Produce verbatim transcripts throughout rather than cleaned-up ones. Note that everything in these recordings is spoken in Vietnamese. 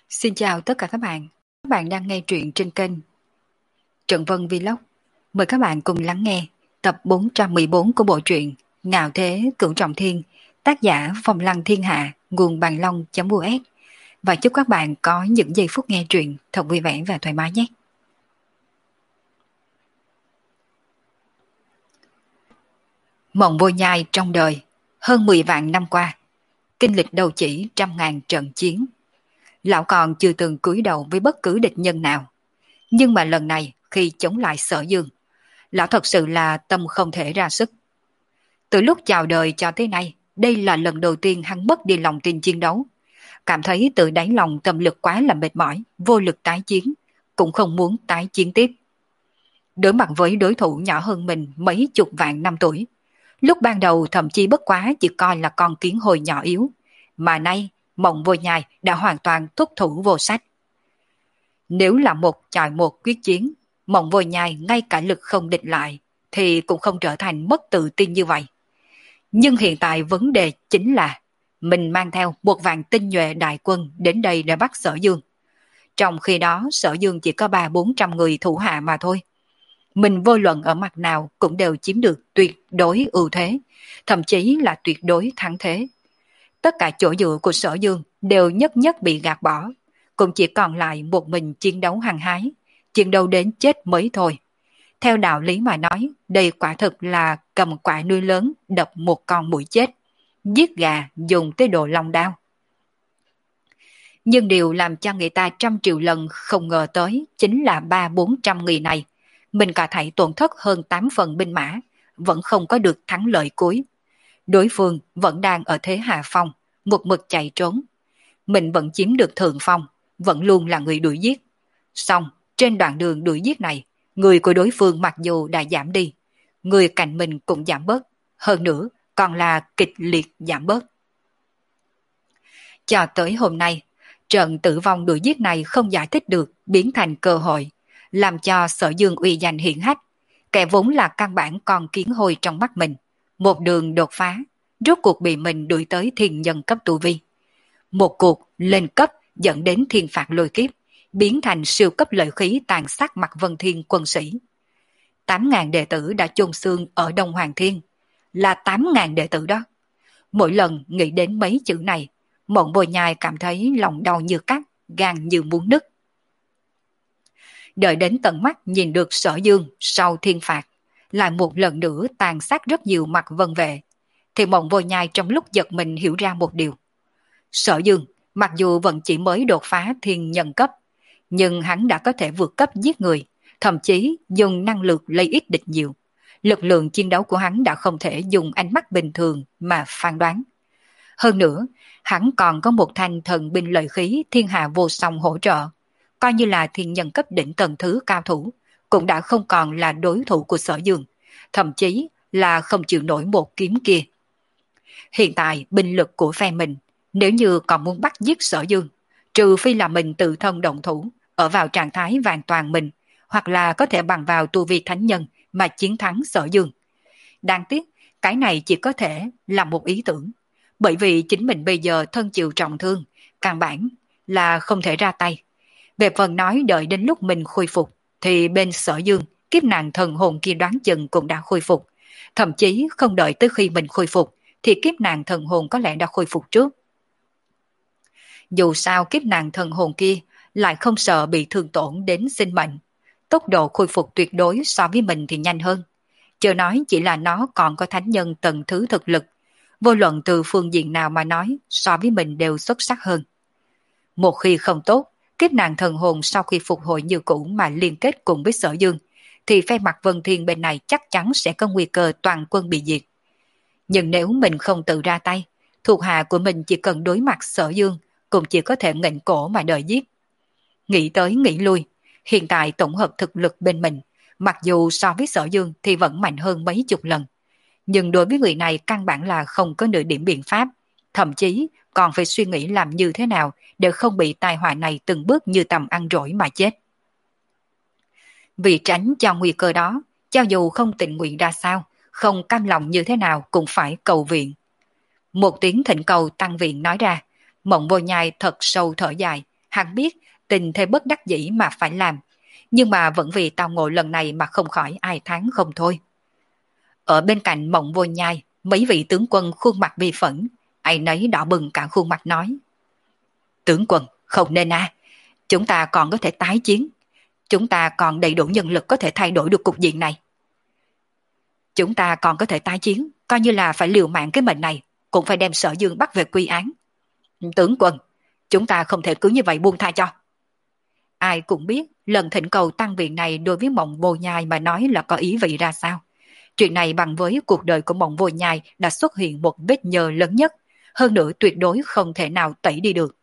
Xin chào tất cả các bạn. Các bạn đang nghe truyện trên kênh Trận Vân Vlog. Mời các bạn cùng lắng nghe tập bốn trăm mười bốn của bộ truyện Ngạo Thế Cửu Trọng Thiên, tác giả Phong Lăng Thiên Hạ, nguồn bàn long.us. Và chúc các bạn có những giây phút nghe truyện thật vui vẻ và thoải mái nhé. Mộng vô nhai trong đời, hơn mười vạn năm qua, kinh lịch đầu chỉ trăm ngàn trận chiến. Lão còn chưa từng cúi đầu với bất cứ địch nhân nào. Nhưng mà lần này khi chống lại Sở Dương, lão thật sự là tâm không thể ra sức. Từ lúc chào đời cho tới nay, đây là lần đầu tiên hắn mất đi lòng tin chiến đấu. Cảm thấy từ đáy lòng tâm lực quá là mệt mỏi, vô lực tái chiến, cũng không muốn tái chiến tiếp. Đối mặt với đối thủ nhỏ hơn mình mấy chục vạn năm tuổi, lúc ban đầu thậm chí bất quá chỉ coi là con kiến hồi nhỏ yếu, mà nay Mộng Vô Nhai đã hoàn toàn thúc thủ vô sách. Nếu là một chọi một quyết chiến, Mộng Vô Nhai ngay cả lực không địch lại, thì cũng không trở thành mất tự tin như vậy. Nhưng hiện tại vấn đề chính là mình mang theo một vạn tinh nhuệ đại quân đến đây để bắt Sở Dương. Trong khi đó Sở Dương chỉ có ba bốn trăm người thủ hạ mà thôi. Mình vô luận ở mặt nào cũng đều chiếm được tuyệt đối ưu thế, thậm chí là tuyệt đối thắng thế. Tất cả chỗ dựa của Sở Dương đều nhất nhất bị gạt bỏ, cũng chỉ còn lại một mình chiến đấu hăng hái, chiến đấu đến chết mới thôi. Theo đạo lý mà nói, đây quả thực là cầm quả nuôi lớn đập một con muỗi chết, giết gà dùng tới đồ long đao. Nhưng điều làm cho người ta trăm triệu lần không ngờ tới chính là ba bốn trăm người này, mình cả thảy tổn thất hơn tám phần binh mã, vẫn không có được thắng lợi cuối. Đối phương vẫn đang ở thế hạ phong, một mực chạy trốn. Mình vẫn chiếm được thượng phong, vẫn luôn là người đuổi giết. Xong, trên đoạn đường đuổi giết này, người của đối phương mặc dù đã giảm đi, người cạnh mình cũng giảm bớt, hơn nữa còn là kịch liệt giảm bớt. Cho tới hôm nay, trận tử vong đuổi giết này không giải thích được biến thành cơ hội, làm cho Sở Dương uy danh hiển hách, kẻ vốn là căn bản con kiến hôi trong mắt mình, một đường đột phá, rốt cuộc bị mình đuổi tới thiên nhân cấp tu vi. Một cuộc lên cấp dẫn đến thiên phạt lôi kiếp, biến thành siêu cấp lợi khí tàn sát mặt Vân Thiên quân sĩ. Tám ngàn đệ tử đã chôn xương ở Đông Hoàng Thiên, là tám ngàn đệ tử đó. Mỗi lần nghĩ đến mấy chữ này, Mộng Vô Nhai cảm thấy lòng đau như cắt, gan như muốn nứt. Đợi đến tận mắt nhìn được Sở Dương sau thiên phạt, lại một lần nữa tàn sát rất nhiều mặt vân vệ, thì Mộng Vô Nhai trong lúc giật mình hiểu ra một điều. Sở Dương mặc dù vẫn chỉ mới đột phá thiên nhân cấp, nhưng hắn đã có thể vượt cấp giết người, thậm chí dùng năng lực lấy ít địch nhiều. Lực lượng chiến đấu của hắn đã không thể dùng ánh mắt bình thường mà phán đoán. Hơn nữa, hắn còn có một thanh thần binh lợi khí thiên hạ vô song hỗ trợ, coi như là thiên nhân cấp đỉnh tầng thứ cao thủ, cũng đã không còn là đối thủ của Sở Dương, thậm chí là không chịu nổi một kiếm kia. Hiện tại binh lực của phe mình, nếu như còn muốn bắt giết Sở Dương, trừ phi là mình tự thân động thủ, ở vào trạng thái hoàn toàn mình, hoặc là có thể bằng vào tu vi thánh nhân mà chiến thắng Sở Dương. Đáng tiếc, cái này chỉ có thể là một ý tưởng, bởi vì chính mình bây giờ thân chịu trọng thương, căn bản là không thể ra tay. Về phần nói đợi đến lúc mình khôi phục, thì bên Sở Dương, kiếp nạn thần hồn kia đoán chừng cũng đã khôi phục. Thậm chí không đợi tới khi mình khôi phục, thì kiếp nạn thần hồn có lẽ đã khôi phục trước. Dù sao kiếp nạn thần hồn kia lại không sợ bị thương tổn đến sinh mệnh. Tốc độ khôi phục tuyệt đối so với mình thì nhanh hơn. Chờ nói chỉ là nó còn có thánh nhân tầng thứ thực lực. Vô luận từ phương diện nào mà nói, so với mình đều xuất sắc hơn. Một khi không tốt, kiếp nạn thần hồn sau khi phục hồi như cũ mà liên kết cùng với Sở Dương, thì phe mặt Vân Thiên bên này chắc chắn sẽ có nguy cơ toàn quân bị diệt. Nhưng nếu mình không tự ra tay, thuộc hạ của mình chỉ cần đối mặt Sở Dương, cũng chỉ có thể nghênh cổ mà đợi giết. Nghĩ tới nghĩ lui, hiện tại tổng hợp thực lực bên mình, mặc dù so với Sở Dương thì vẫn mạnh hơn mấy chục lần. Nhưng đối với người này căn bản là không có nửa điểm biện pháp, thậm chí còn phải suy nghĩ làm như thế nào để không bị tai họa này từng bước như tầm ăn rỗi mà chết. Vì tránh cho nguy cơ đó, cho dù không tình nguyện ra sao, không cam lòng như thế nào cũng phải cầu viện. Một tiếng thỉnh cầu tăng viện nói ra, Mộng Vô Nhai thật sâu thở dài, hắn biết tình thế bất đắc dĩ mà phải làm, nhưng mà vẫn vì tao ngộ lần này mà không khỏi ai thán không thôi. Ở bên cạnh Mộng Vô Nhai, mấy vị tướng quân khuôn mặt bi phẫn, ai nấy đỏ bừng cả khuôn mặt nói. Tướng quân, không nên à, chúng ta còn có thể tái chiến, chúng ta còn đầy đủ nhân lực có thể thay đổi được cục diện này. Chúng ta còn có thể tái chiến, coi như là phải liều mạng cái mệnh này, cũng phải đem Sở Dương bắt về quy án. Tướng quân, chúng ta không thể cứ như vậy buông tha cho. Ai cũng biết lần thỉnh cầu tăng viện này đối với Mộng Vô Nhai mà nói là có ý vị ra sao. Chuyện này bằng với cuộc đời của Mộng Vô Nhai đã xuất hiện một vết nhơ lớn nhất, hơn nữa tuyệt đối không thể nào tẩy đi được.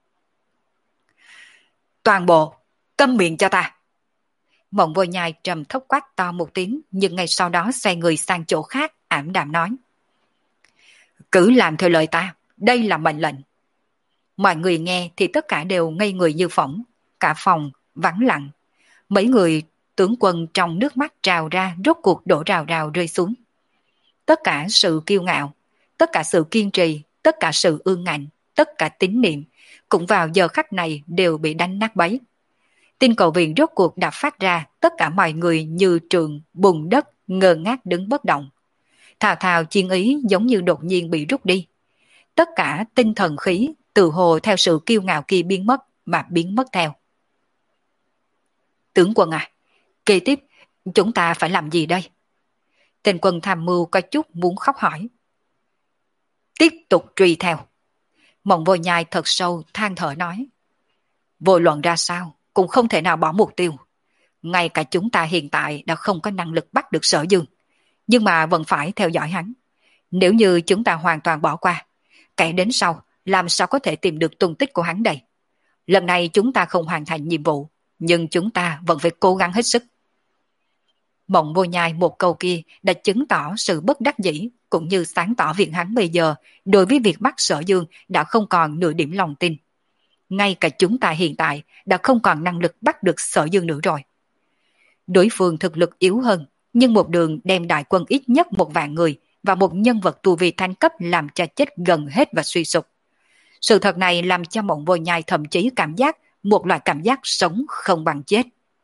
Toàn bộ, câm miệng cho ta. Mộng Vô Nhai trầm thấp quát to một tiếng, nhưng ngay sau đó xoay người sang chỗ khác, ảm đạm nói. Cứ làm theo lời ta, đây là mệnh lệnh. Mọi người nghe thì tất cả đều ngây người như phỏng, cả phòng vắng lặng. Mấy người tướng quân trong nước mắt trào ra rốt cuộc đổ rào rào rơi xuống. Tất cả sự kiêu ngạo, tất cả sự kiên trì, tất cả sự ương ngạnh, tất cả tín niệm, cũng vào giờ khắc này đều bị đánh nát bấy. Tin cầu viện rốt cuộc đã phát ra, tất cả mọi người như trường bùn đất ngơ ngác đứng bất động. Thào thào chiến ý giống như đột nhiên bị rút đi. Tất cả tinh thần khí từ hồ theo sự kiêu ngạo kia biến mất mà biến mất theo. Tướng quân à, kế tiếp chúng ta phải làm gì đây? Tên quân tham mưu có chút muốn khóc hỏi. Tiếp tục truy theo. Mộng Vô Nhai thật sâu than thở nói. Vô luận ra sao cũng không thể nào bỏ mục tiêu. Ngay cả chúng ta hiện tại đã không có năng lực bắt được Sở Dương, nhưng mà vẫn phải theo dõi hắn. Nếu như chúng ta hoàn toàn bỏ qua, kẻ đến sau làm sao có thể tìm được tung tích của hắn đây? Lần này chúng ta không hoàn thành nhiệm vụ, nhưng chúng ta vẫn phải cố gắng hết sức. Mộng Vô Nhai một câu kia đã chứng tỏ sự bất đắc dĩ, cũng như sáng tỏ việc hắn bây giờ đối với việc bắt Sở Dương đã không còn nửa điểm lòng tin. Ngay cả chúng ta hiện tại đã không còn năng lực bắt được Sở Dương nữa rồi. Đối phương thực lực yếu hơn, nhưng một đường đem đại quân ít nhất một vạn người và một nhân vật tu vi thánh cấp làm cho chết gần hết và suy sụp. Sự thật này làm cho Mộng Vô Nhai thậm chí cảm giác một loại cảm giác sống không bằng chết.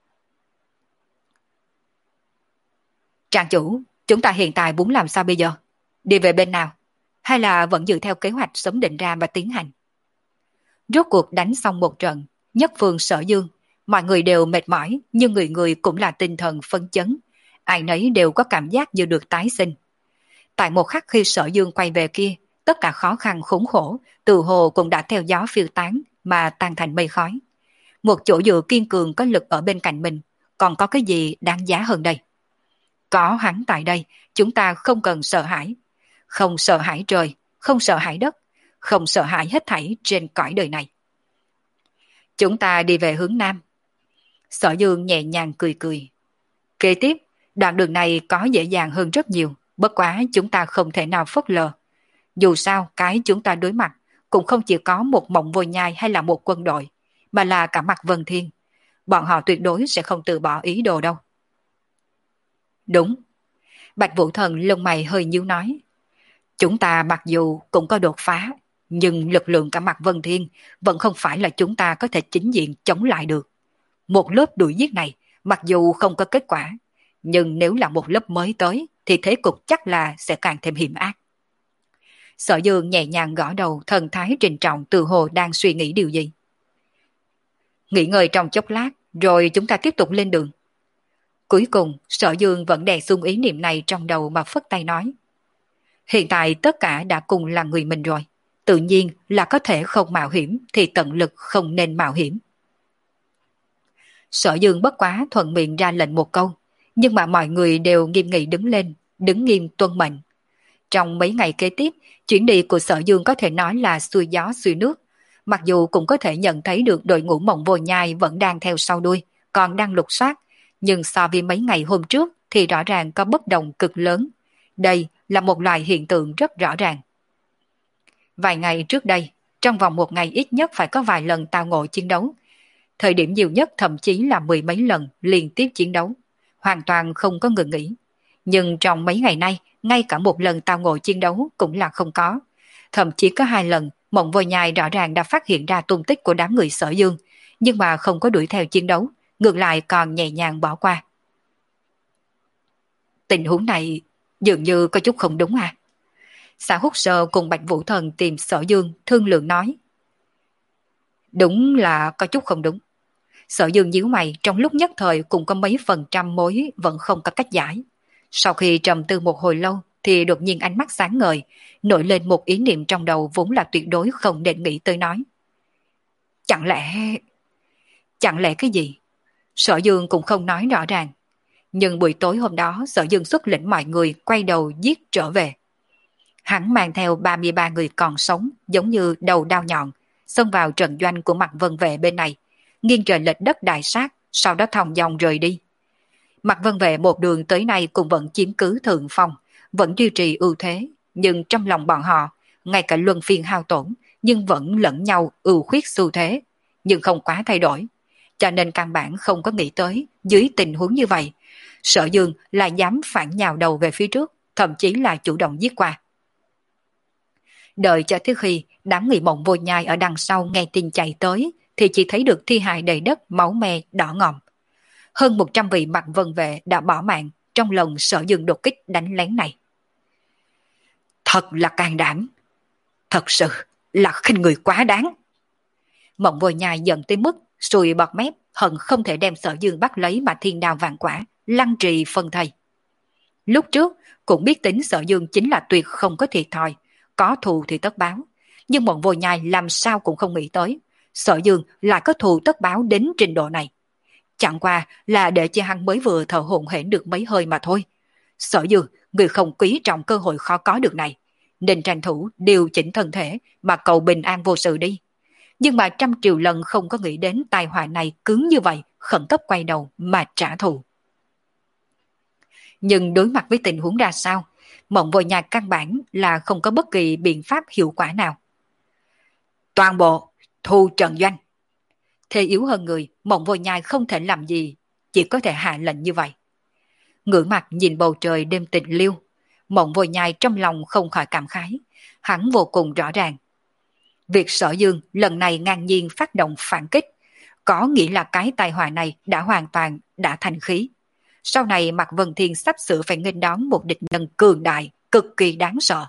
Trang chủ, chúng ta hiện tại muốn làm sao bây giờ? Đi về bên nào? Hay là vẫn giữ theo kế hoạch sớm định ra và tiến hành? Rốt cuộc đánh xong một trận, nhất phương Sở Dương, mọi người đều mệt mỏi, nhưng người người cũng là tinh thần phấn chấn. Ai nấy đều có cảm giác như được tái sinh. Tại một khắc khi Sở Dương quay về kia, tất cả khó khăn khốn khổ, từ hồ cũng đã theo gió phiêu tán mà tan thành mây khói. Một chỗ dựa kiên cường có lực ở bên cạnh mình, còn có cái gì đáng giá hơn đây? Có hắn tại đây, chúng ta không cần sợ hãi. Không sợ hãi trời, không sợ hãi đất, không sợ hãi hết thảy trên cõi đời này. Chúng ta đi về hướng Nam. Sở Dương nhẹ nhàng cười cười. Kế tiếp, đoạn đường này có dễ dàng hơn rất nhiều, bất quá chúng ta không thể nào phớt lờ. Dù sao, cái chúng ta đối mặt cũng không chỉ có một Mộng Vô Nhai hay là một quân đội, mà là cả mặt Vân Thiên. Bọn họ tuyệt đối sẽ không từ bỏ ý đồ đâu. Đúng. Bạch Vũ Thần lông mày hơi nhíu nói. Chúng ta mặc dù cũng có đột phá, nhưng lực lượng cả mặt Vân Thiên vẫn không phải là chúng ta có thể chính diện chống lại được. Một lớp đuổi giết này, mặc dù không có kết quả, nhưng nếu là một lớp mới tới, thì thế cục chắc là sẽ càng thêm hiểm ác. Sở Dương nhẹ nhàng gõ đầu, thần thái trịnh trọng từ hồ đang suy nghĩ điều gì. Nghỉ ngơi trong chốc lát, rồi chúng ta tiếp tục lên đường. Cuối cùng, Sở Dương vẫn đè xuống ý niệm này trong đầu mà phất tay nói. Hiện tại tất cả đã cùng là người mình rồi. Tự nhiên là có thể không mạo hiểm thì tận lực không nên mạo hiểm. Sở Dương bất quá thuận miệng ra lệnh một câu, nhưng mà mọi người đều nghiêm nghị đứng lên, đứng nghiêm tuân mệnh. Trong mấy ngày kế tiếp, chuyến đi của Sở Dương có thể nói là xuôi gió xuôi nước. Mặc dù cũng có thể nhận thấy được đội ngũ Mộng Vô Nhai vẫn đang theo sau đuôi, còn đang lục soát, nhưng so với mấy ngày hôm trước thì rõ ràng có bất đồng cực lớn. Đây là một loại hiện tượng rất rõ ràng. Vài ngày trước đây, trong vòng một ngày ít nhất phải có vài lần tao ngộ chiến đấu. Thời điểm nhiều nhất thậm chí là mười mấy lần liên tiếp chiến đấu, hoàn toàn không có ngừng nghỉ. Nhưng trong mấy ngày nay, ngay cả một lần tao ngộ chiến đấu cũng là không có. Thậm chí có hai lần, Mộng Vô Nhai rõ ràng đã phát hiện ra tung tích của đám người Sở Dương, nhưng mà không có đuổi theo chiến đấu, ngược lại còn nhẹ nhàng bỏ qua. Tình huống này dường như có chút không đúng à? Xã Húc Sơ cùng Bạch Vũ Thần tìm Sở Dương thương lượng nói. Đúng là có chút không đúng. Sở Dương nhíu mày, trong lúc nhất thời cũng có mấy phần trăm mối vẫn không có cách giải. Sau khi trầm tư một hồi lâu thì đột nhiên ánh mắt sáng ngời, nổi lên một ý niệm trong đầu vốn là tuyệt đối không nên nghĩ tới nói. Chẳng lẽ... Chẳng lẽ cái gì? Sở Dương cũng không nói rõ ràng. Nhưng buổi tối hôm đó Sở Dương xuất lĩnh mọi người quay đầu giết trở về. Hắn mang theo ba mươi ba người còn sống giống như đầu đao nhọn, xông vào trận doanh của Mạc Vân Vệ bên này, nghiêng trời lệch đất đại sát, sau đó thong dong rời đi. Mạc Vân Vệ một đường tới nay cũng vẫn chiếm cứ thượng phong, vẫn duy trì ưu thế, nhưng trong lòng bọn họ, ngay cả luân phiên hao tổn, nhưng vẫn lẫn nhau ưu khuyết xu thế, nhưng không quá thay đổi. Cho nên căn bản không có nghĩ tới, dưới tình huống như vậy, Sở Dương là dám phản nhào đầu về phía trước, thậm chí là chủ động giết qua. Đợi cho tới khi đám người Mộng Vô Nhai ở đằng sau nghe tin chạy tới, thì chỉ thấy được thi hài đầy đất, máu me đỏ ngòm. Hơn một trăm vị Mạc Vân Vệ đã bỏ mạng trong lần Sở Dương đột kích đánh lén này. Thật là can đảm, thật sự là khinh người quá đáng. Mộng Vô Nhai giận tới mức sùi bọt mép, hận không thể đem Sở Dương bắt lấy mà thiên đao vạn quả, lăng trì phân thây. Lúc trước cũng biết tính Sở Dương chính là tuyệt không có thiệt thòi, có thù thì tất báo, nhưng Mộng Vô Nhai làm sao cũng không nghĩ tới Sở Dương lại có thù tất báo đến trình độ này. Chẳng qua là để cho hắn mới vừa thở hổn hển được mấy hơi mà thôi. Sở Dương, người không quý trọng cơ hội khó có được này, nên tranh thủ điều chỉnh thân thể mà cầu bình an vô sự đi. Nhưng mà trăm triệu lần không có nghĩ đến tai họa này cứng như vậy, khẩn cấp quay đầu mà trả thù. Nhưng đối mặt với tình huống ra sao, Mộng Vô Nhai căn bản là không có bất kỳ biện pháp hiệu quả nào. Toàn bộ thu trận doanh. Thế yếu hơn người, Mộng Vô Nhai không thể làm gì, chỉ có thể hạ lệnh như vậy. Ngửa mặt nhìn bầu trời đêm tịch liêu, Mộng Vô Nhai trong lòng không khỏi cảm khái, hắn vô cùng rõ ràng. Việc Sở Dương lần này ngang nhiên phát động phản kích, có nghĩa là cái tai họa này đã hoàn toàn đã thành khí. Sau này Mạc Vân Thiên sắp sửa phải nghênh đón một địch nhân cường đại, cực kỳ đáng sợ.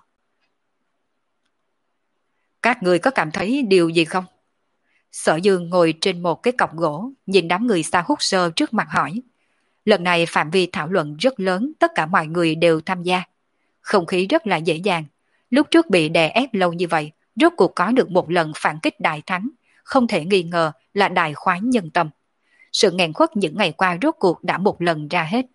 Các người có cảm thấy điều gì không? Sở Dương ngồi trên một cái cọc gỗ, nhìn đám người Xa Hút Sơ trước mặt hỏi. Lần này phạm vi thảo luận rất lớn, tất cả mọi người đều tham gia. Không khí rất là dễ dàng. Lúc trước bị đè ép lâu như vậy, rốt cuộc có được một lần phản kích đại thắng, không thể nghi ngờ là đại khoái nhân tâm. Sự nghẹn khuất những ngày qua rốt cuộc đã một lần ra hết.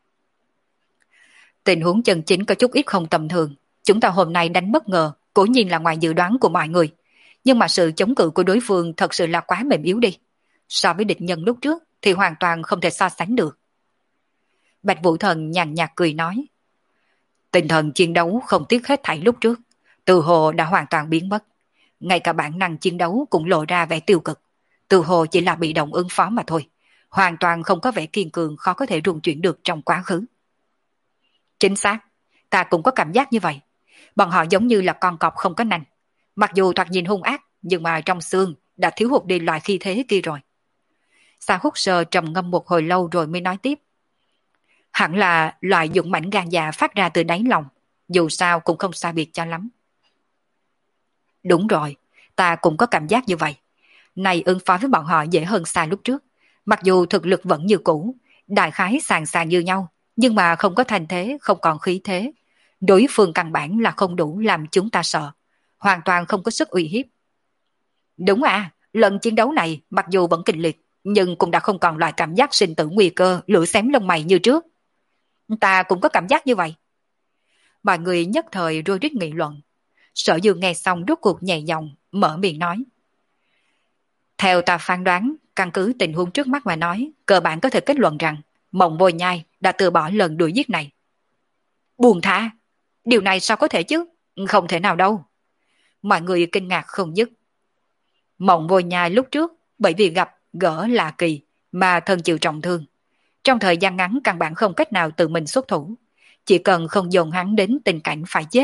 Tình huống chân chính có chút ít không tầm thường. Chúng ta hôm nay đánh bất ngờ, cố nhiên là ngoài dự đoán của mọi người. Nhưng mà sự chống cự của đối phương thật sự là quá mềm yếu đi. So với địch nhân lúc trước thì hoàn toàn không thể so sánh được. Bạch Vũ Thần nhàn nhạt cười nói. Tinh thần chiến đấu không tiếc hết thảy lúc trước, từ hồ đã hoàn toàn biến mất. Ngay cả bản năng chiến đấu cũng lộ ra vẻ tiêu cực. Từ hồ chỉ là bị động ứng phó mà thôi. Hoàn toàn không có vẻ kiên cường khó có thể rung chuyển được trong quá khứ. Chính xác, ta cũng có cảm giác như vậy. Bọn họ giống như là con cọp không có nanh. Mặc dù thoạt nhìn hung ác, nhưng mà trong xương đã thiếu hụt đi loại khí thế kia rồi. Sa Hút Sơ trầm ngâm một hồi lâu rồi mới nói tiếp. Hẳn là loại dũng mãnh gan dạ phát ra từ đáy lòng, dù sao cũng không xa biệt cho lắm. Đúng rồi, ta cũng có cảm giác như vậy. Này ứng phó với bọn họ dễ hơn xa lúc trước. Mặc dù thực lực vẫn như cũ, đại khái sàn sàn như nhau, nhưng mà không có thành thế, không còn khí thế. Đối phương căn bản là không đủ làm chúng ta sợ. Hoàn toàn không có sức uy hiếp. Đúng à, lần chiến đấu này mặc dù vẫn kịch liệt, nhưng cũng đã không còn loại cảm giác sinh tử nguy cơ, lửa xém lông mày như trước. Ta cũng có cảm giác như vậy. Mọi người nhất thời rối rít nghị luận. Sở Dương nghe xong rốt cuộc nhẹ giọng, mở miệng nói. Theo ta phán đoán, căn cứ tình huống trước mắt mà nói, cơ bản có thể kết luận rằng Mộng Vô Nhai đã từ bỏ lần đuổi giết này. Buồn tha, điều này sao có thể chứ? Không thể nào đâu. Mọi người kinh ngạc không dứt. Mộng Vô Nhai lúc trước bởi vì gặp gỡ lạ kỳ mà thân chịu trọng thương. Trong thời gian ngắn căn bản không cách nào tự mình xuất thủ. Chỉ cần không dồn hắn đến tình cảnh phải chết,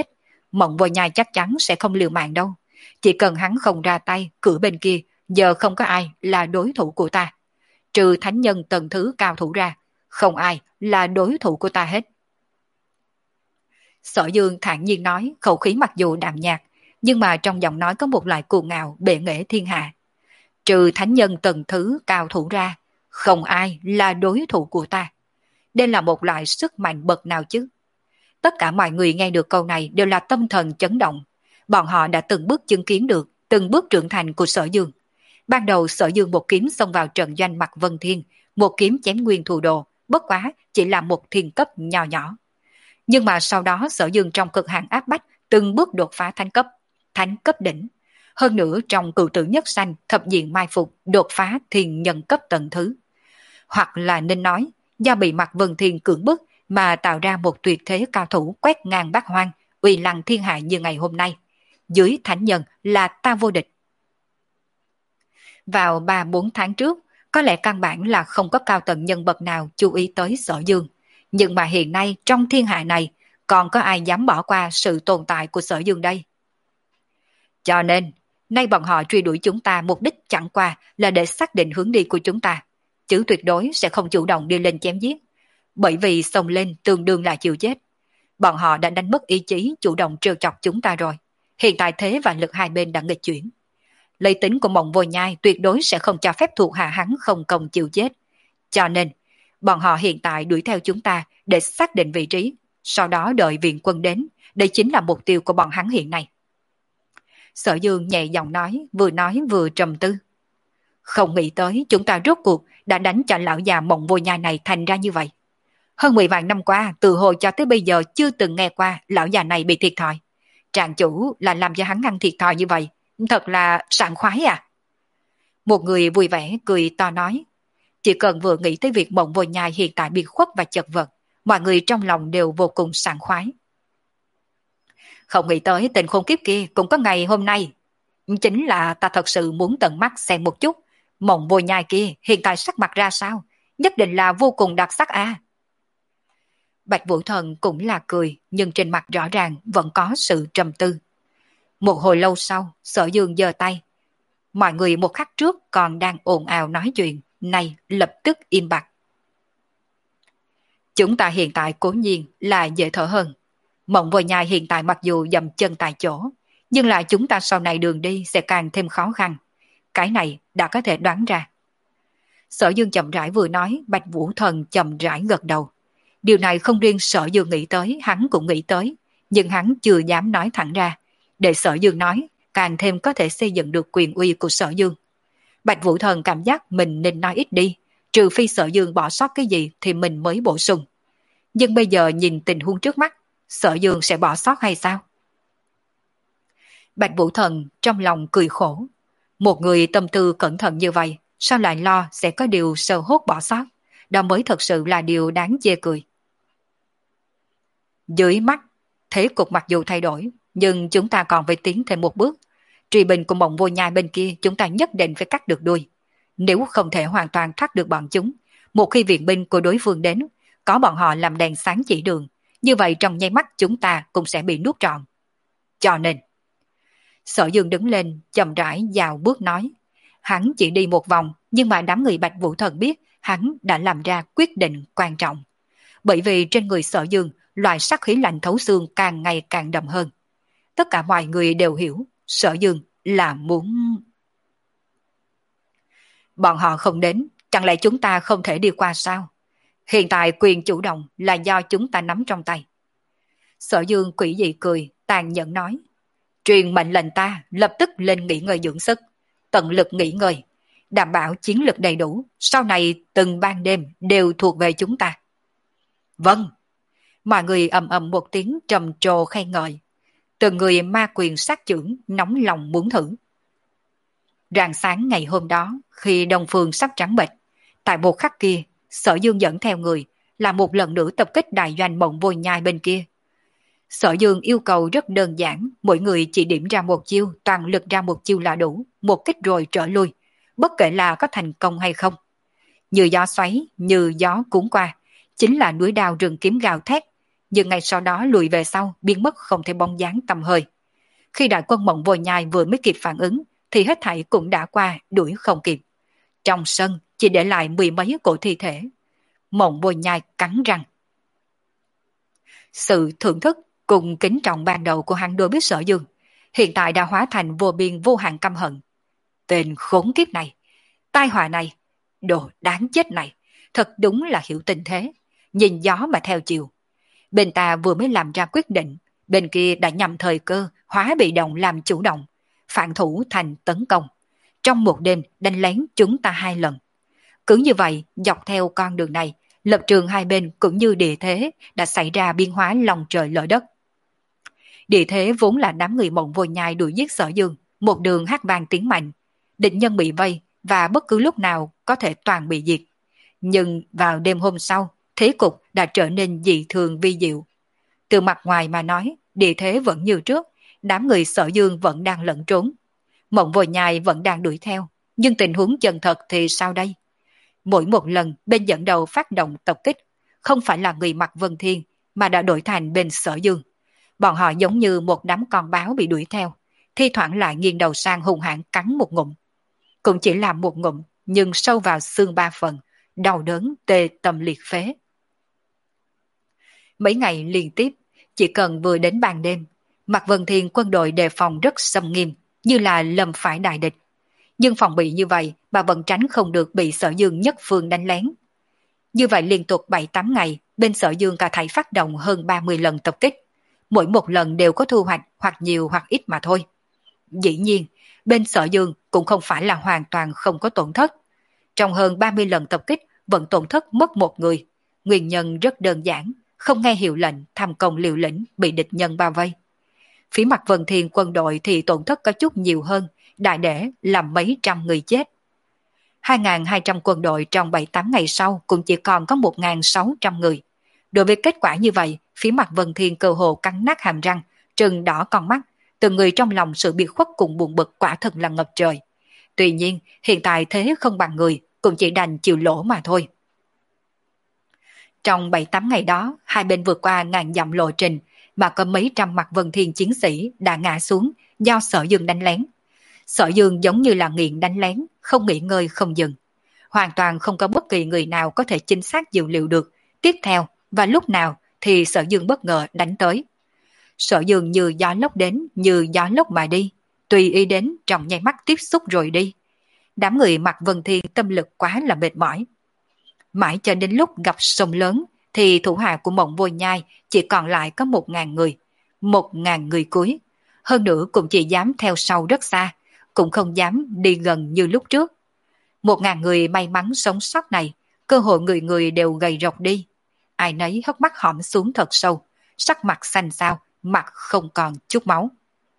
Mộng Vô Nhai chắc chắn sẽ không liều mạng đâu. Chỉ cần hắn không ra tay, cửa bên kia, giờ không có ai là đối thủ của ta. Trừ thánh nhân tầng thứ cao thủ ra, không ai là đối thủ của ta hết. Sở Dương thản nhiên nói, khẩu khí mặc dù đạm nhạt, nhưng mà trong giọng nói có một loại cuồng ngạo bệ nghệ thiên hạ. Trừ thánh nhân tầng thứ cao thủ ra, không ai là đối thủ của ta. Đây là một loại sức mạnh bậc nào chứ? Tất cả mọi người nghe được câu này đều là tâm thần chấn động. Bọn họ đã từng bước chứng kiến được từng bước trưởng thành của Sở Dương. Ban đầu Sở Dương một kiếm xông vào trận doanh Mạc Vân Thiên, một kiếm chém nguyên thù đồ, bất quá chỉ là một thiên cấp nhỏ nhỏ. Nhưng mà sau đó Sở Dương trong cực hạn áp bách, từng bước đột phá thánh cấp, thánh cấp đỉnh. Hơn nữa trong cửu tử nhất sanh, thập diện mai phục, đột phá thiên nhân cấp tầng thứ. Hoặc là nên nói, do bị Mạc Vân Thiên cưỡng bức mà tạo ra một tuyệt thế cao thủ quét ngang bát hoang, uy lăng thiên hạ như ngày hôm nay. Dưới thánh nhân là ta vô địch. Vào ba bốn tháng trước, có lẽ căn bản là không có cao tầng nhân vật nào chú ý tới Sở Dương. Nhưng mà hiện nay trong thiên hạ này, còn có ai dám bỏ qua sự tồn tại của Sở Dương đây? Cho nên, nay bọn họ truy đuổi chúng ta mục đích chẳng qua là để xác định hướng đi của chúng ta, chứ tuyệt đối sẽ không chủ động đi lên chém giết. Bởi vì xông lên tương đương là chịu chết. Bọn họ đã đánh mất ý chí chủ động trêu chọc chúng ta rồi. Hiện tại thế và lực hai bên đã nghịch chuyển. Lấy tính của Mộng Vô Nhai tuyệt đối sẽ không cho phép thuộc hạ hắn không công chịu chết. Cho nên, bọn họ hiện tại đuổi theo chúng ta để xác định vị trí, sau đó đợi viện quân đến. Đây chính là mục tiêu của bọn hắn hiện nay. Sở Dương nhẹ giọng nói, vừa nói vừa trầm tư. Không nghĩ tới chúng ta rốt cuộc đã đánh cho lão già Mộng Vô Nhai này thành ra như vậy. Hơn mười vạn năm qua, từ hồi cho tới bây giờ chưa từng nghe qua lão già này bị thiệt thòi. Trạng chủ là làm cho hắn ăn thiệt thòi như vậy, thật là sảng khoái à. Một người vui vẻ cười to nói, chỉ cần vừa nghĩ tới việc Mộng Vô Nhai hiện tại bị khuất và chật vật, mọi người trong lòng đều vô cùng sảng khoái. Không nghĩ tới tình khốn kiếp kia cũng có ngày hôm nay. Chính là ta thật sự muốn tận mắt xem một chút, Mộng Vô Nhai kia hiện tại sắc mặt ra sao, nhất định là vô cùng đặc sắc à. Bạch Vũ Thần cũng là cười, nhưng trên mặt rõ ràng vẫn có sự trầm tư. Một hồi lâu sau, Sở Dương giơ tay. Mọi người một khắc trước còn đang ồn ào nói chuyện, nay lập tức im bặt. Chúng ta hiện tại cố nhiên là dễ thở hơn. Mộng Vô Nhai hiện tại mặc dù dậm chân tại chỗ, nhưng là chúng ta sau này đường đi sẽ càng thêm khó khăn. Cái này đã có thể đoán ra. Sở Dương chậm rãi vừa nói, Bạch Vũ Thần chậm rãi gật đầu. Điều này không riêng Sở Dương nghĩ tới, hắn cũng nghĩ tới, nhưng hắn chưa dám nói thẳng ra. Để Sở Dương nói, càng thêm có thể xây dựng được quyền uy của Sở Dương. Bạch Vũ Thần cảm giác mình nên nói ít đi, trừ phi Sở Dương bỏ sót cái gì thì mình mới bổ sung. Nhưng bây giờ nhìn tình huống trước mắt, Sở Dương sẽ bỏ sót hay sao? Bạch Vũ Thần trong lòng cười khổ. Một người tâm tư cẩn thận như vậy, sao lại lo sẽ có điều sơ hốt bỏ sót? Đó mới thật sự là điều đáng chê cười. Dưới mắt, thế cục mặc dù thay đổi, nhưng chúng ta còn phải tiến thêm một bước. Truy bình của Mộng Vô Nhai bên kia chúng ta nhất định phải cắt được đuôi. Nếu không thể hoàn toàn thoát được bọn chúng, một khi viện binh của đối phương đến, có bọn họ làm đèn sáng chỉ đường, như vậy trong nháy mắt chúng ta cũng sẽ bị nuốt trọn. Cho nên, Sở Dương đứng lên, chậm rãi dạo bước nói. Hắn chỉ đi một vòng, nhưng mà đám người Bạch Vũ Thần biết hắn đã làm ra quyết định quan trọng. Bởi vì trên người Sở Dương, loại sát khí lạnh thấu xương càng ngày càng đậm hơn. Tất cả mọi người đều hiểu, Sở Dương là muốn... Bọn họ không đến, chẳng lẽ chúng ta không thể đi qua sao? Hiện tại quyền chủ động là do chúng ta nắm trong tay. Sở Dương quỷ dị cười, tàn nhẫn nói. Truyền mệnh lệnh ta lập tức lên nghỉ ngơi dưỡng sức, tận lực nghỉ ngơi, đảm bảo chiến lực đầy đủ, sau này từng ban đêm đều thuộc về chúng ta. Vâng. Mọi người ầm ầm một tiếng trầm trồ khen ngợi. Từng người ma quyền sát trưởng nóng lòng muốn thử. Rạng sáng ngày hôm đó, khi Đông Phương sắp trắng bệch, tại một khắc kia, Sở Dương dẫn theo người là một lần nữa tập kích đại doanh Mộng Vô Nhai bên kia. Sở Dương yêu cầu rất đơn giản, mỗi người chỉ điểm ra một chiêu, toàn lực ra một chiêu là đủ, một kích rồi trở lui, bất kể là có thành công hay không. Như gió xoáy, như gió cuốn qua, chính là núi đao rừng kiếm gào thét, nhưng ngay sau đó lùi về sau, biến mất không thể bóng dáng tăm hơi. Khi đại quân Mộng Vô Nhai vừa mới kịp phản ứng, thì hết thảy cũng đã qua, đuổi không kịp. Trong sân chỉ để lại mười mấy cổ thi thể. Mộng Vô Nhai cắn răng. Sự thưởng thức cùng kính trọng ban đầu của hắn đối với Sở Dương hiện tại đã hóa thành vô biên vô hạn căm hận. Tên khốn kiếp này, tai họa này, đồ đáng chết này, thật đúng là hiểu tình thế, nhìn gió mà theo chiều. Bên ta vừa mới làm ra quyết định, bên kia đã nhằm thời cơ hóa bị động làm chủ động, phản thủ thành tấn công. Trong một đêm đánh lén chúng ta hai lần. Cứ như vậy, dọc theo con đường này, lập trường hai bên cũng như địa thế đã xảy ra biến hóa lòng trời lở đất. Địa thế vốn là đám người Mộng Vô Nhai đuổi giết Sở Dương, một đường hát vang tiếng mạnh, địch nhân bị vây và bất cứ lúc nào có thể toàn bị diệt. Nhưng vào đêm hôm sau, thế cục đã trở nên dị thường vi diệu. Từ mặt ngoài mà nói, địa thế vẫn như trước, đám người Sở Dương vẫn đang lẫn trốn. Mộng Vô Nhai vẫn đang đuổi theo, nhưng tình huống chân thật thì sao đây? Mỗi một lần bên dẫn đầu phát động tập kích, không phải là người mặc Vân Thiên, mà đã đổi thành bên Sở Dương. Bọn họ giống như một đám con báo bị đuổi theo, thi thoảng lại nghiêng đầu sang hung hãn cắn một ngụm. Cũng chỉ là một ngụm, nhưng sâu vào xương ba phần, đau đớn tê tâm liệt phế. Mấy ngày liên tiếp, chỉ cần vừa đến ban đêm, Mạc Vân Thiên quân đội đề phòng rất xâm nghiêm, như là lâm phải đại địch. Nhưng phòng bị như vậy mà vẫn tránh không được bị Sở Dương nhất phương đánh lén. Như vậy liên tục bảy tám ngày, bên Sở Dương cả thảy phát động hơn ba mươi lần tập kích. Mỗi một lần đều có thu hoạch hoặc nhiều hoặc ít mà thôi. Dĩ nhiên, bên Sở Dương cũng không phải là hoàn toàn không có tổn thất. Trong hơn ba mươi lần tập kích vẫn tổn thất mất một người. Nguyên nhân rất đơn giản, không nghe hiệu lệnh tham công liều lĩnh bị địch nhân bao vây. Phía mặt Vân Thiên quân đội thì tổn thất có chút nhiều hơn, đại để làm mấy trăm người chết. hai nghìn hai trăm quân đội trong bảy tám ngày sau cũng chỉ còn có một nghìn sáu trăm người. Đối với kết quả như vậy, phía mặt Vân Thiên cơ hồ cắn nát hàm răng, trừng đỏ con mắt, từng người trong lòng sự biệt khuất cùng buồn bực quả thật là ngập trời. Tuy nhiên, hiện tại thế không bằng người, cũng chỉ đành chịu lỗ mà thôi. Trong bảy tám ngày đó, hai bên vượt qua ngàn dặm lộ trình, mà có mấy trăm mặt Vân Thiên chiến sĩ đã ngã xuống do Sở Dương đánh lén. Sở Dương giống như là nghiện đánh lén, không nghỉ ngơi không dừng. Hoàn toàn không có bất kỳ người nào có thể chính xác dự liệu được tiếp theo và lúc nào thì Sở Dương bất ngờ đánh tới. Sở Dương như gió lốc đến, như gió lốc mà đi, tùy ý đến trong nháy mắt tiếp xúc rồi đi. Đám người mặc Vân Thiên tâm lực quá là mệt mỏi. Mãi cho đến lúc gặp sông lớn thì thủ hạ của Mộng Vô Nhai chỉ còn lại có một ngàn người. Một ngàn người cuối. Hơn nữa cũng chỉ dám theo sau rất xa, cũng không dám đi gần như lúc trước. Một ngàn người may mắn sống sót này, cơ hội người người đều gầy rộc đi. Ai nấy hốc mắt hõm xuống thật sâu, sắc mặt xanh xao, mặt không còn chút máu.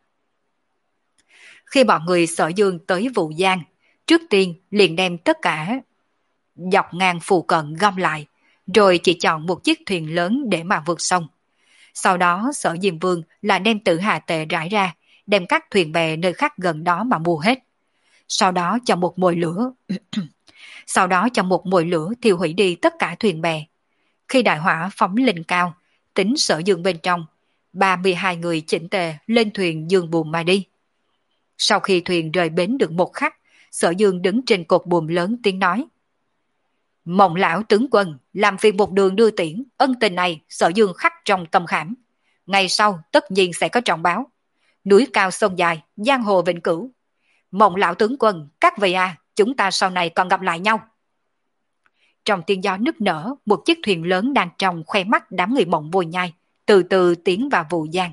Khi bọn người Sở Dương tới Vũ Giang, trước tiên liền đem tất cả dọc ngang phụ cận gom lại, rồi chỉ chọn một chiếc thuyền lớn để mà vượt sông. Sau đó Sở Diêm Vương là đem tử hà tệ rải ra, đem các thuyền bè nơi khác gần đó mà mua hết. Sau đó cho một mồi lửa, sau đó cho một mồi lửa thiêu hủy đi tất cả thuyền bè. Khi đại hỏa phóng lên cao, tính Sở Dương bên trong, ba mươi hai người chỉnh tề lên thuyền dương buồm mà đi. Sau khi thuyền rời bến được một khắc, Sở Dương đứng trên cột buồm lớn tiếng nói: Mộng lão tướng quân, làm việc một đường đưa tiễn, ân tình này Sở Dương khắc trong tâm khảm. Ngày sau tất nhiên sẽ có trọng báo. Núi cao sông dài, giang hồ vĩnh cửu. Mộng lão tướng quân, các vị à, chúng ta sau này còn gặp lại nhau. Trong tiếng gió nức nở, một chiếc thuyền lớn đang trong khoe mắt đám người Mộng Vô Nhai, từ từ tiến vào Vũ Giang.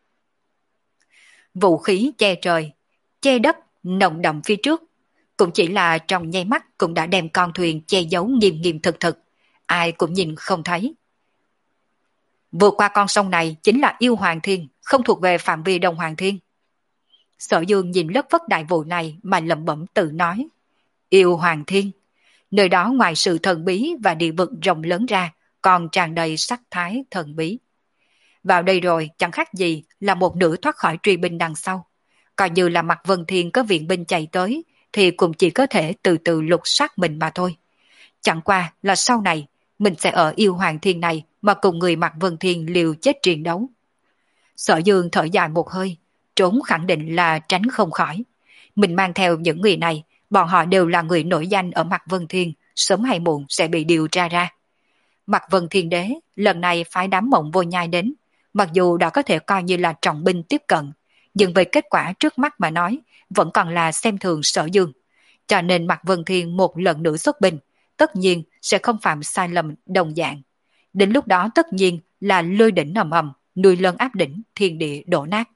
Vũ khí che trời, che đất, nồng đậm phía trước. Cũng chỉ là trong nháy mắt cũng đã đem con thuyền che giấu nghiêm nghiêm thực thực, ai cũng nhìn không thấy. Vượt qua con sông này chính là Yêu Hoàng Thiên, không thuộc về phạm vi Đông Hoàng Thiên. Sở Dương nhìn lất phất đại vụ này mà lẩm bẩm tự nói: Yêu Hoàng Thiên, nơi đó ngoài sự thần bí và địa vực rộng lớn ra, còn tràn đầy sắc thái thần bí. Vào đây rồi chẳng khác gì là một nửa thoát khỏi truy binh đằng sau. Coi như là mặt Vân Thiên có viện binh chạy tới, thì cũng chỉ có thể từ từ lục soát mình mà thôi. Chẳng qua là sau này, mình sẽ ở Yêu Hoàng Thiên này mà cùng người Mạc Vân Thiên liều chết chiến đấu. Sở Dương thở dài một hơi, trốn khẳng định là tránh không khỏi. Mình mang theo những người này, bọn họ đều là người nổi danh ở Mạc Vân Thiên, sớm hay muộn sẽ bị điều tra ra. Mạc Vân Thiên Đế lần này phái đám Mộng Vô Nhai đến, mặc dù đã có thể coi như là trọng binh tiếp cận, nhưng về kết quả trước mắt mà nói, vẫn còn là xem thường Sở Dương. Cho nên Mạc Vân Thiên một lần nữa xuất binh, tất nhiên sẽ không phạm sai lầm đồng dạng. Đến lúc đó tất nhiên là lôi đỉnh ầm ầm, nuôi lân áp đỉnh, thiên địa đổ nát.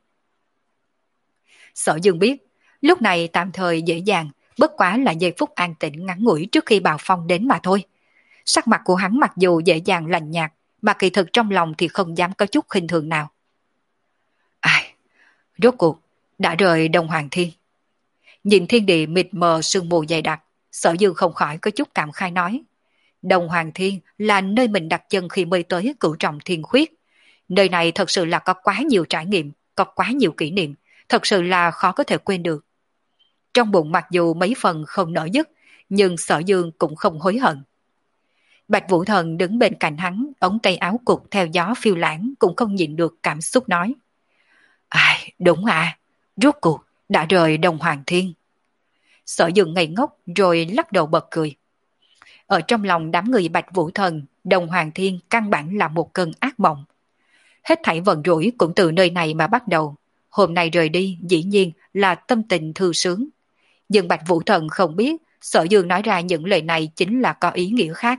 Sở Dương biết, lúc này tạm thời dễ dàng, bất quá là giây phút an tĩnh ngắn ngủi trước khi Bào Phong đến mà thôi. Sắc mặt của hắn mặc dù dễ dàng lạnh nhạt, mà kỳ thực trong lòng thì không dám có chút khinh thường nào. Ai, rốt cuộc, đã rời Đông Hoàng Thiên. Nhìn thiên địa mịt mờ sương mù dày đặc, Sở Dương không khỏi có chút cảm khai nói. Đông Hoàng Thiên là nơi mình đặt chân khi mới tới Cửu Trọng Thiên Khuyết. Nơi này thật sự là có quá nhiều trải nghiệm, có quá nhiều kỷ niệm, thật sự là khó có thể quên được. Trong bụng mặc dù mấy phần không nở dứt, nhưng Sở Dương cũng không hối hận. Bạch Vũ Thần đứng bên cạnh hắn, ống tay áo cục theo gió phiêu lãng cũng không nhịn được cảm xúc nói. Ai, đúng à, rốt cuộc đã rời Đông Hoàng Thiên. Sở Dương ngây ngốc rồi lắc đầu bật cười. Ở trong lòng đám người Bạch Vũ Thần, Đông Hoàng Thiên căn bản là một cơn ác mộng. Hết thảy vận rủi cũng từ nơi này mà bắt đầu. Hôm nay rời đi dĩ nhiên là tâm tình thư sướng. Nhưng Bạch Vũ Thần không biết Sở Dương nói ra những lời này chính là có ý nghĩa khác.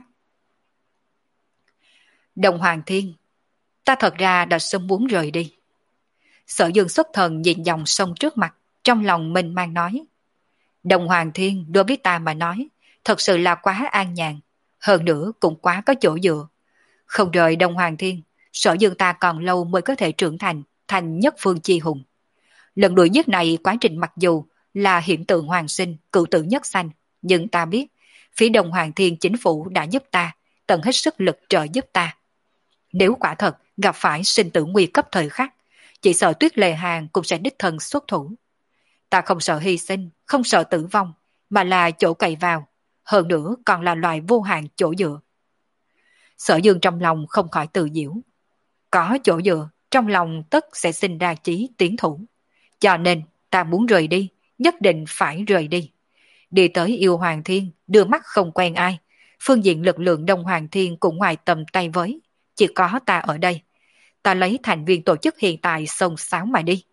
Đông Hoàng Thiên, ta thật ra đã sớm muốn rời đi. Sở Dương xuất thần nhìn dòng sông trước mặt, trong lòng mình mang nói. Đông Hoàng Thiên đối với ta mà nói, thật sự là quá an nhàn, hơn nữa cũng quá có chỗ dựa. Không rời Đông Hoàng Thiên, Sở Dương ta còn lâu mới có thể trưởng thành, thành nhất phương chi hùng. Lần đuổi giết này quá trình mặc dù là hiện tượng hoàng sinh, cựu tử nhất sanh, nhưng ta biết, phía Đông Hoàng Thiên chính phủ đã giúp ta, tận hết sức lực trợ giúp ta. Nếu quả thật gặp phải sinh tử nguy cấp thời khắc, chỉ sợ Tuyết Lê Hàn cũng sẽ đích thân xuất thủ. Ta không sợ hy sinh, không sợ tử vong, mà là chỗ cậy vào, hơn nữa còn là loài vô hạn chỗ dựa. Sở Dương trong lòng không khỏi tự diễu. Có chỗ dựa, trong lòng tất sẽ sinh ra chí tiến thủ. Cho nên, ta muốn rời đi, nhất định phải rời đi. Đi tới Yêu Hoàng Thiên, đưa mắt không quen ai. Phương diện lực lượng Đông Hoàng Thiên cũng ngoài tầm tay với. Chỉ có ta ở đây. Ta lấy thành viên tổ chức hiện tại xông xáo mà đi.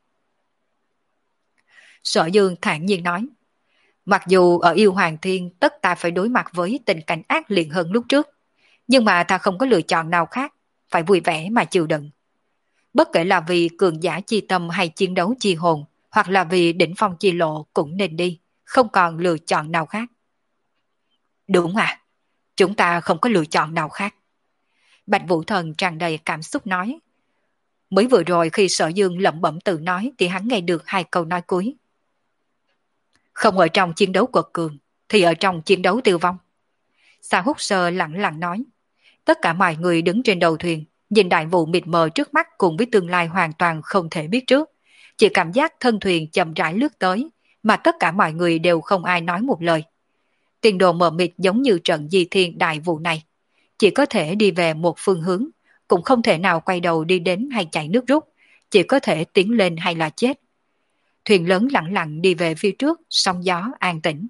Sở Dương thản nhiên nói. Mặc dù ở Yêu Hoàng Thiên tất ta phải đối mặt với tình cảnh ác liệt hơn lúc trước. Nhưng mà ta không có lựa chọn nào khác. Phải vui vẻ mà chịu đựng. Bất kể là vì cường giả chi tâm hay chiến đấu chi hồn, hoặc là vì đỉnh phong chi lộ cũng nên đi, không còn lựa chọn nào khác. Đúng à, chúng ta không có lựa chọn nào khác. Bạch Vũ Thần tràn đầy cảm xúc nói. Mới vừa rồi khi Sở Dương lẩm bẩm tự nói thì hắn nghe được hai câu nói cuối. Không ở trong chiến đấu quật cường, thì ở trong chiến đấu tiêu vong. Sa Húc Sơ lặng lặng nói. Tất cả mọi người đứng trên đầu thuyền, nhìn đại vụ mịt mờ trước mắt cùng với tương lai hoàn toàn không thể biết trước. Chỉ cảm giác thân thuyền chậm rãi lướt tới, mà tất cả mọi người đều không ai nói một lời. Tiền đồ mờ mịt giống như trận di thiên đại vụ này. Chỉ có thể đi về một phương hướng, cũng không thể nào quay đầu đi đến hay chạy nước rút, chỉ có thể tiến lên hay là chết. Thuyền lớn lặng lặng đi về phía trước, sóng gió an tĩnh.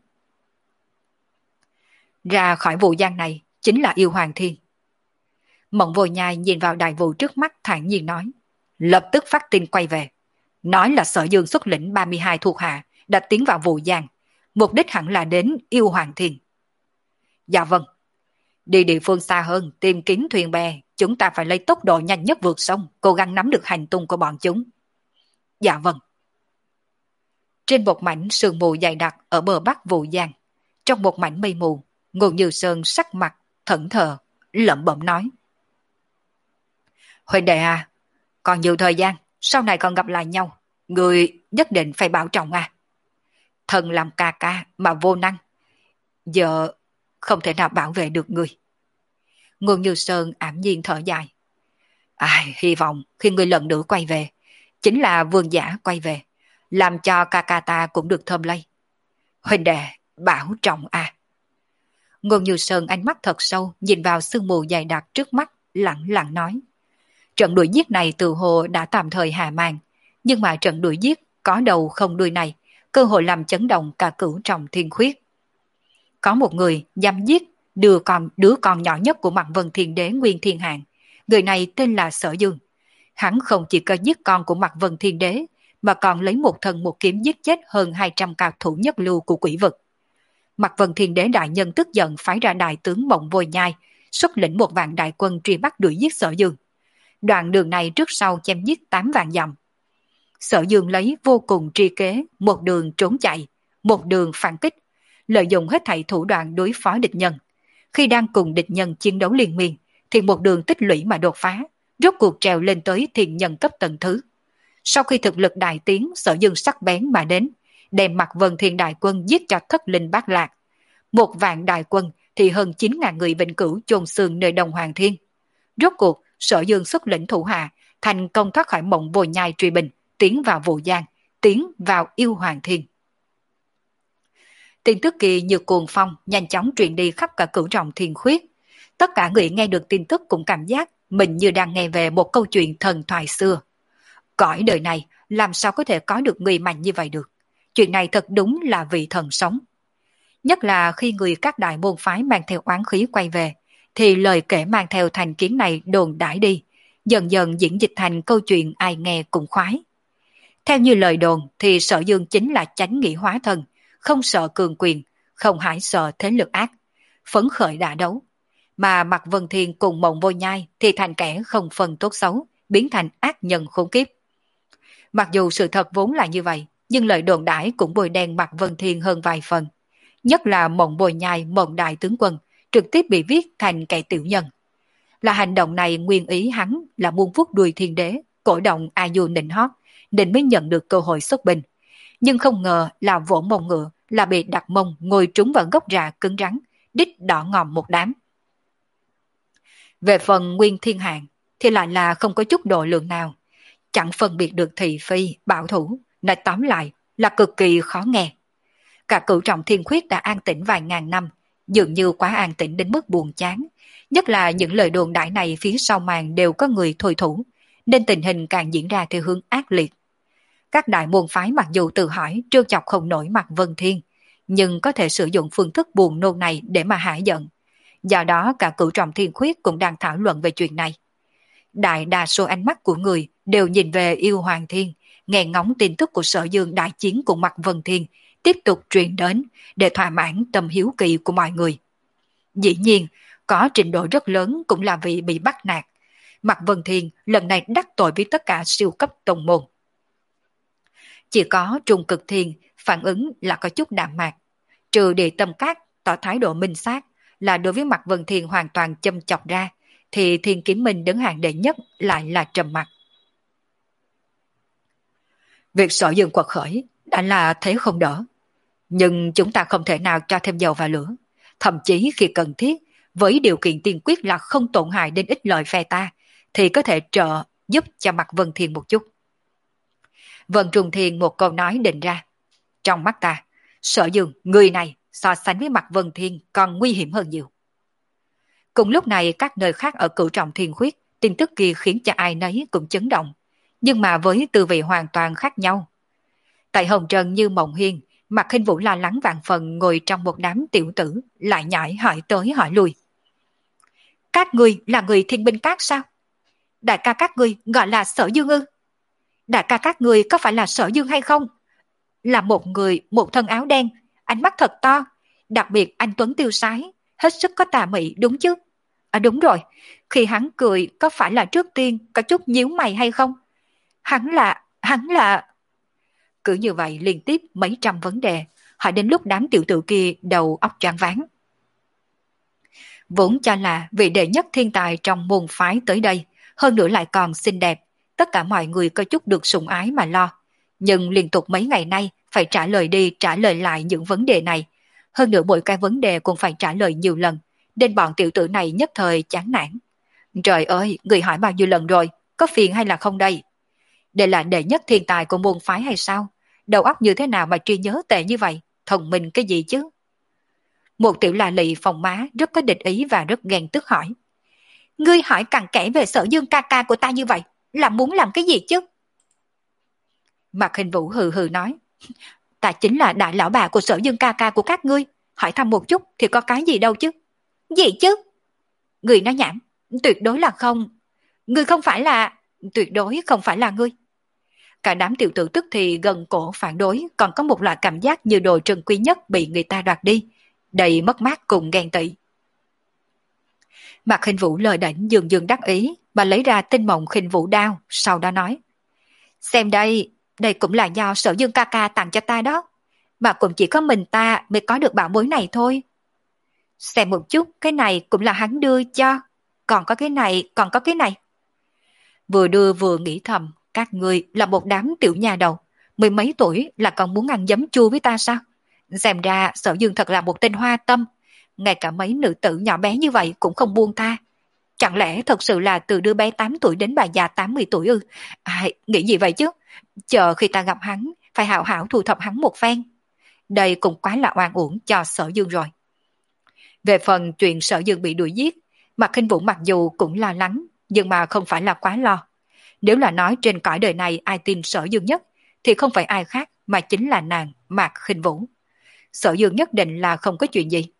Ra khỏi vụ gian này, chính là Yêu Hoàng Thiên. Mộng Vô Nhai nhìn vào đại vụ trước mắt thản nhiên nói. Lập tức phát tin quay về. Nói là Sở Dương xuất lĩnh ba mươi hai thuộc hạ đã tiến vào vụ giang. Mục đích hẳn là đến Yêu Hoàng Thiên. Dạ vâng. Đi địa phương xa hơn tìm kiếm thuyền bè. Chúng ta phải lấy tốc độ nhanh nhất vượt sông, cố gắng nắm được hành tung của bọn chúng. Dạ vâng. Trên một mảnh sương mù dày đặc ở bờ bắc vụ giang, trong một mảnh mây mù, Ngô Như Sơn sắc mặt thẫn thờ, lẩm bẩm nói. Huynh đệ à, còn nhiều thời gian, sau này còn gặp lại nhau, người nhất định phải bảo trọng à. Thần làm ca ca mà vô năng, giờ không thể nào bảo vệ được người. Ngô Như Sơn ảm nhiên thở dài. Ai, hy vọng khi người lần nữa quay về, chính là vương giả quay về, làm cho ca ca ta cũng được thơm lây. Huynh đệ, bảo trọng à. Ngô Như Sơn ánh mắt thật sâu nhìn vào sương mù dày đặc trước mắt, lặng lặng nói. Trận đuổi giết này từ hồ đã tạm thời hạ màn, nhưng mà trận đuổi giết có đầu không đuôi này, cơ hội làm chấn động cả cửu trọng thiên khuyết. Có một người dám giết đứa con, đứa con nhỏ nhất của Mạc Vân Thiên Đế Nguyên Thiên Hạng. Người này tên là Sở Dương. Hắn không chỉ có giết con của Mạc Vân Thiên Đế, mà còn lấy một thân một kiếm giết chết hơn hai trăm cao thủ nhất lưu của quỷ vực. Mạc Vân Thiên Đế đại nhân tức giận phái ra đại tướng Mộng Vôi Nhai, xuất lĩnh một vạn đại quân truy bắt đuổi giết Sở Dương. Đoạn đường này trước sau chém giết tám vạn dặm. Sở Dương lấy vô cùng tri kế, một đường trốn chạy, một đường phản kích, lợi dụng hết thảy thủ đoạn đối phó địch nhân. Khi đang cùng địch nhân chiến đấu liên miên, thì một đường tích lũy mà đột phá, rốt cuộc trèo lên tới thiên nhân cấp tầng thứ. Sau khi thực lực đại tiến, Sở Dương sắc bén mà đến, đem Mạc Vân Thiên đại quân giết cho thất linh bát lạc. Một vạn đại quân thì hơn chín ngàn người vĩnh cửu chôn xương nơi Đông Hoàng Thiên. Rốt cuộc, Sở Dương xuất lĩnh thủ hạ, thành công thoát khỏi Mộng Vôi Nhai truy bình, tiến vào Vũ Giang, tiến vào Yêu Hoàng Thiên. Tin tức kỳ như cuồng phong nhanh chóng truyền đi khắp cả cửu trọng thiên khuyết. Tất cả người nghe được tin tức cũng cảm giác mình như đang nghe về một câu chuyện thần thoại xưa. Cõi đời này làm sao có thể có được người mạnh như vậy được? Chuyện này thật đúng là vị thần sống. Nhất là khi người các đại môn phái mang theo oán khí quay về, thì lời kể mang theo thành kiến này đồn đãi đi, dần dần diễn dịch thành câu chuyện ai nghe cũng khoái. Theo như lời đồn thì Sở Dương chính là chánh nghĩa hóa thân, không sợ cường quyền, không hãi sợ thế lực ác, phấn khởi đả đấu. Mà Mạc Vân Thiên cùng Mộng Vôi Nhai thì thành kẻ không phân tốt xấu, biến thành ác nhân khốn kiếp. Mặc dù sự thật vốn là như vậy, nhưng lời đồn đãi cũng bôi đen Mạc Vân Thiên hơn vài phần. Nhất là Mộng Vôi Nhai, Mộng Đại Tướng Quân, trực tiếp bị viết thành kẻ tiểu nhân. Là hành động này nguyên ý hắn là muốn vuốt đuôi thiên đế, cổ động A Du nịnh hót, nên mới nhận được cơ hội xuất binh. Nhưng không ngờ là vỗ mông ngựa, là bị đặt mông ngồi trúng vào gốc rạ cứng rắn, đít đỏ ngòm một đám. Về phần Nguyên Thiên Hạng thì lại là không có chút độ lượng nào, chẳng phân biệt được thị phi, bảo thủ, nói tóm lại là cực kỳ khó nghe. Cả cửu trọng thiên khuyết đã an tĩnh vài ngàn năm, dường như quá an tĩnh đến mức buồn chán. Nhất là những lời đồn đại này phía sau màn đều có người thôi thủ, nên tình hình càng diễn ra theo hướng ác liệt. Các đại môn phái mặc dù tự hỏi trêu chọc không nổi Mạc Vân Thiên, nhưng có thể sử dụng phương thức buồn nôn này để mà hả giận. Do đó cả cửu trọng thiên khuyết cũng đang thảo luận về chuyện này. Đại đa số ánh mắt của người đều nhìn về Yêu Hoàng Thiên, nghe ngóng tin tức của Sở Dương đại chiến cùng Mạc Vân Thiên tiếp tục truyền đến để thỏa mãn tâm hiếu kỳ của mọi người. Dĩ nhiên, có trình độ rất lớn cũng là vì bị bắt nạt. Mạc Vân Thiên lần này đắc tội với tất cả siêu cấp tông môn. Chỉ có Trung Cực Thiên phản ứng là có chút đạm mạc, trừ Địa Tâm Các tỏ thái độ minh xác là đối với Mạc Vân Thiên hoàn toàn châm chọc ra, thì Thiên Kiếm Minh đứng hàng đệ nhất lại là trầm mặc. Việc Sở Dương quật khởi đã là thế không đỡ, nhưng chúng ta không thể nào cho thêm dầu vào lửa, thậm chí khi cần thiết, với điều kiện tiên quyết là không tổn hại đến ích lợi phe ta, thì có thể trợ giúp cho Mạc Vân Thiên một chút. Vân Trung Thiên một câu nói định ra. Trong mắt ta, Sở Dương, người này so sánh với Mạc Vân Thiên còn nguy hiểm hơn nhiều. Cùng lúc này các nơi khác ở cửu trọng thiên khuyết, tin tức kia khiến cho ai nấy cũng chấn động, nhưng mà với tư vị hoàn toàn khác nhau. Tại Hồng Trần như Mộng Hiên, Mạc Hinh Vũ lo lắng vạn phần ngồi trong một đám tiểu tử, lại nhảy hỏi tới hỏi lui. Các người là người Thiên Binh Các sao? Đại ca các người gọi là Sở Dương ư? Đại ca các người có phải là Sở Dương hay không? Là một người một thân áo đen, ánh mắt thật to, đặc biệt anh tuấn tiêu sái, hết sức có tà mị đúng chứ? À đúng rồi, khi hắn cười có phải là trước tiên có chút nhíu mày hay không? Hắn là, hắn là... Cứ như vậy liên tiếp mấy trăm vấn đề, hỏi đến lúc đám tiểu tử kia đầu óc choáng váng. Vốn cho là vị đệ nhất thiên tài trong môn phái tới đây, hơn nữa lại còn xinh đẹp, tất cả mọi người có chút được sủng ái mà lo. Nhưng liên tục mấy ngày nay phải trả lời đi trả lời lại những vấn đề này, hơn nữa mỗi cái vấn đề cũng phải trả lời nhiều lần, nên bọn tiểu tử này nhất thời chán nản. Trời ơi, người hỏi bao nhiêu lần rồi, có phiền hay là không đây? Đây là đệ nhất thiên tài của môn phái hay sao? Đầu óc như thế nào mà trí nhớ tệ như vậy? Thông minh cái gì chứ? Một tiểu là lị phòng má rất có địch ý và rất ghen tức hỏi. Ngươi hỏi cặn kẽ về Sở Dương ca ca của ta như vậy, là muốn làm cái gì chứ? Mạc Hình Vũ hừ hừ nói, ta chính là đại lão bà của Sở Dương ca ca của các ngươi, hỏi thăm một chút thì có cái gì đâu chứ. Gì chứ? Ngươi nói nhảm, tuyệt đối là không. Ngươi không phải là... Tuyệt đối không phải là ngươi. Cả đám tiểu tử tức thì gần cổ phản đối, còn có một loại cảm giác như đồ trân quý nhất bị người ta đoạt đi, đầy mất mát cùng ghen tị. Mạc Khinh Vũ lời đảnh dường dường đắc ý, mà lấy ra tinh mộng khinh vũ đao, sau đó nói. Xem đây, đây cũng là do Sở Dương ca ca tặng cho ta đó, mà cũng chỉ có mình ta mới có được bảo bối này thôi. Xem một chút, cái này cũng là hắn đưa cho, còn có cái này, còn có cái này. Vừa đưa vừa nghĩ thầm, các ngươi là một đám tiểu nhà đầu, mười mấy tuổi là còn muốn ăn giấm chua với ta sao? Xem ra Sở Dương thật là một tên hoa tâm, ngay cả mấy nữ tử nhỏ bé như vậy cũng không buông tha. Chẳng lẽ thật sự là từ đứa bé tám tuổi đến bà già tám mươi tuổi ư? À, nghĩ gì vậy chứ? Chờ khi ta gặp hắn, phải hảo hảo thu thập hắn một phen. Đây cũng quá là oan uổng cho Sở Dương rồi. Về phần chuyện Sở Dương bị đuổi giết, Mạc Khinh Vũ mặc dù cũng lo lắng, nhưng mà không phải là quá lo. Nếu là nói trên cõi đời này ai tin Sở Dương nhất, thì không phải ai khác mà chính là nàng Mạc Khinh Vũ. Sở Dương nhất định là không có chuyện gì.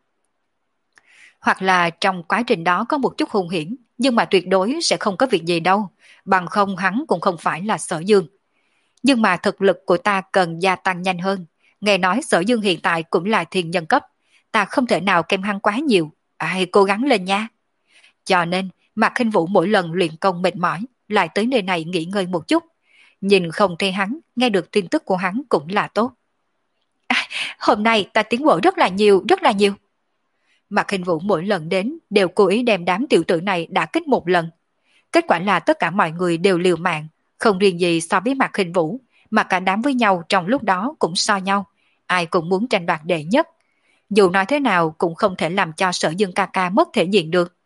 Hoặc là trong quá trình đó có một chút hung hiểm, nhưng mà tuyệt đối sẽ không có việc gì đâu, bằng không hắn cũng không phải là Sở Dương. Nhưng mà thực lực của ta cần gia tăng nhanh hơn. Nghe nói Sở Dương hiện tại cũng là thiên nhân cấp, ta không thể nào kém hắn quá nhiều. Ai cố gắng lên nha. Cho nên Mạc Khinh Vũ mỗi lần luyện công mệt mỏi lại tới nơi này nghỉ ngơi một chút. Nhìn không thấy hắn, nghe được tin tức của hắn cũng là tốt. À, hôm nay ta tiến bộ rất là nhiều, rất là nhiều. Mạc Khinh Vũ mỗi lần đến đều cố ý đem đám tiểu tử này đả kích một lần. Kết quả là tất cả mọi người đều liều mạng, không riêng gì so với Mạc Khinh Vũ, mà cả đám với nhau trong lúc đó cũng so nhau. Ai cũng muốn tranh đoạt đệ nhất. Dù nói thế nào cũng không thể làm cho Sở Dương ca ca mất thể diện được.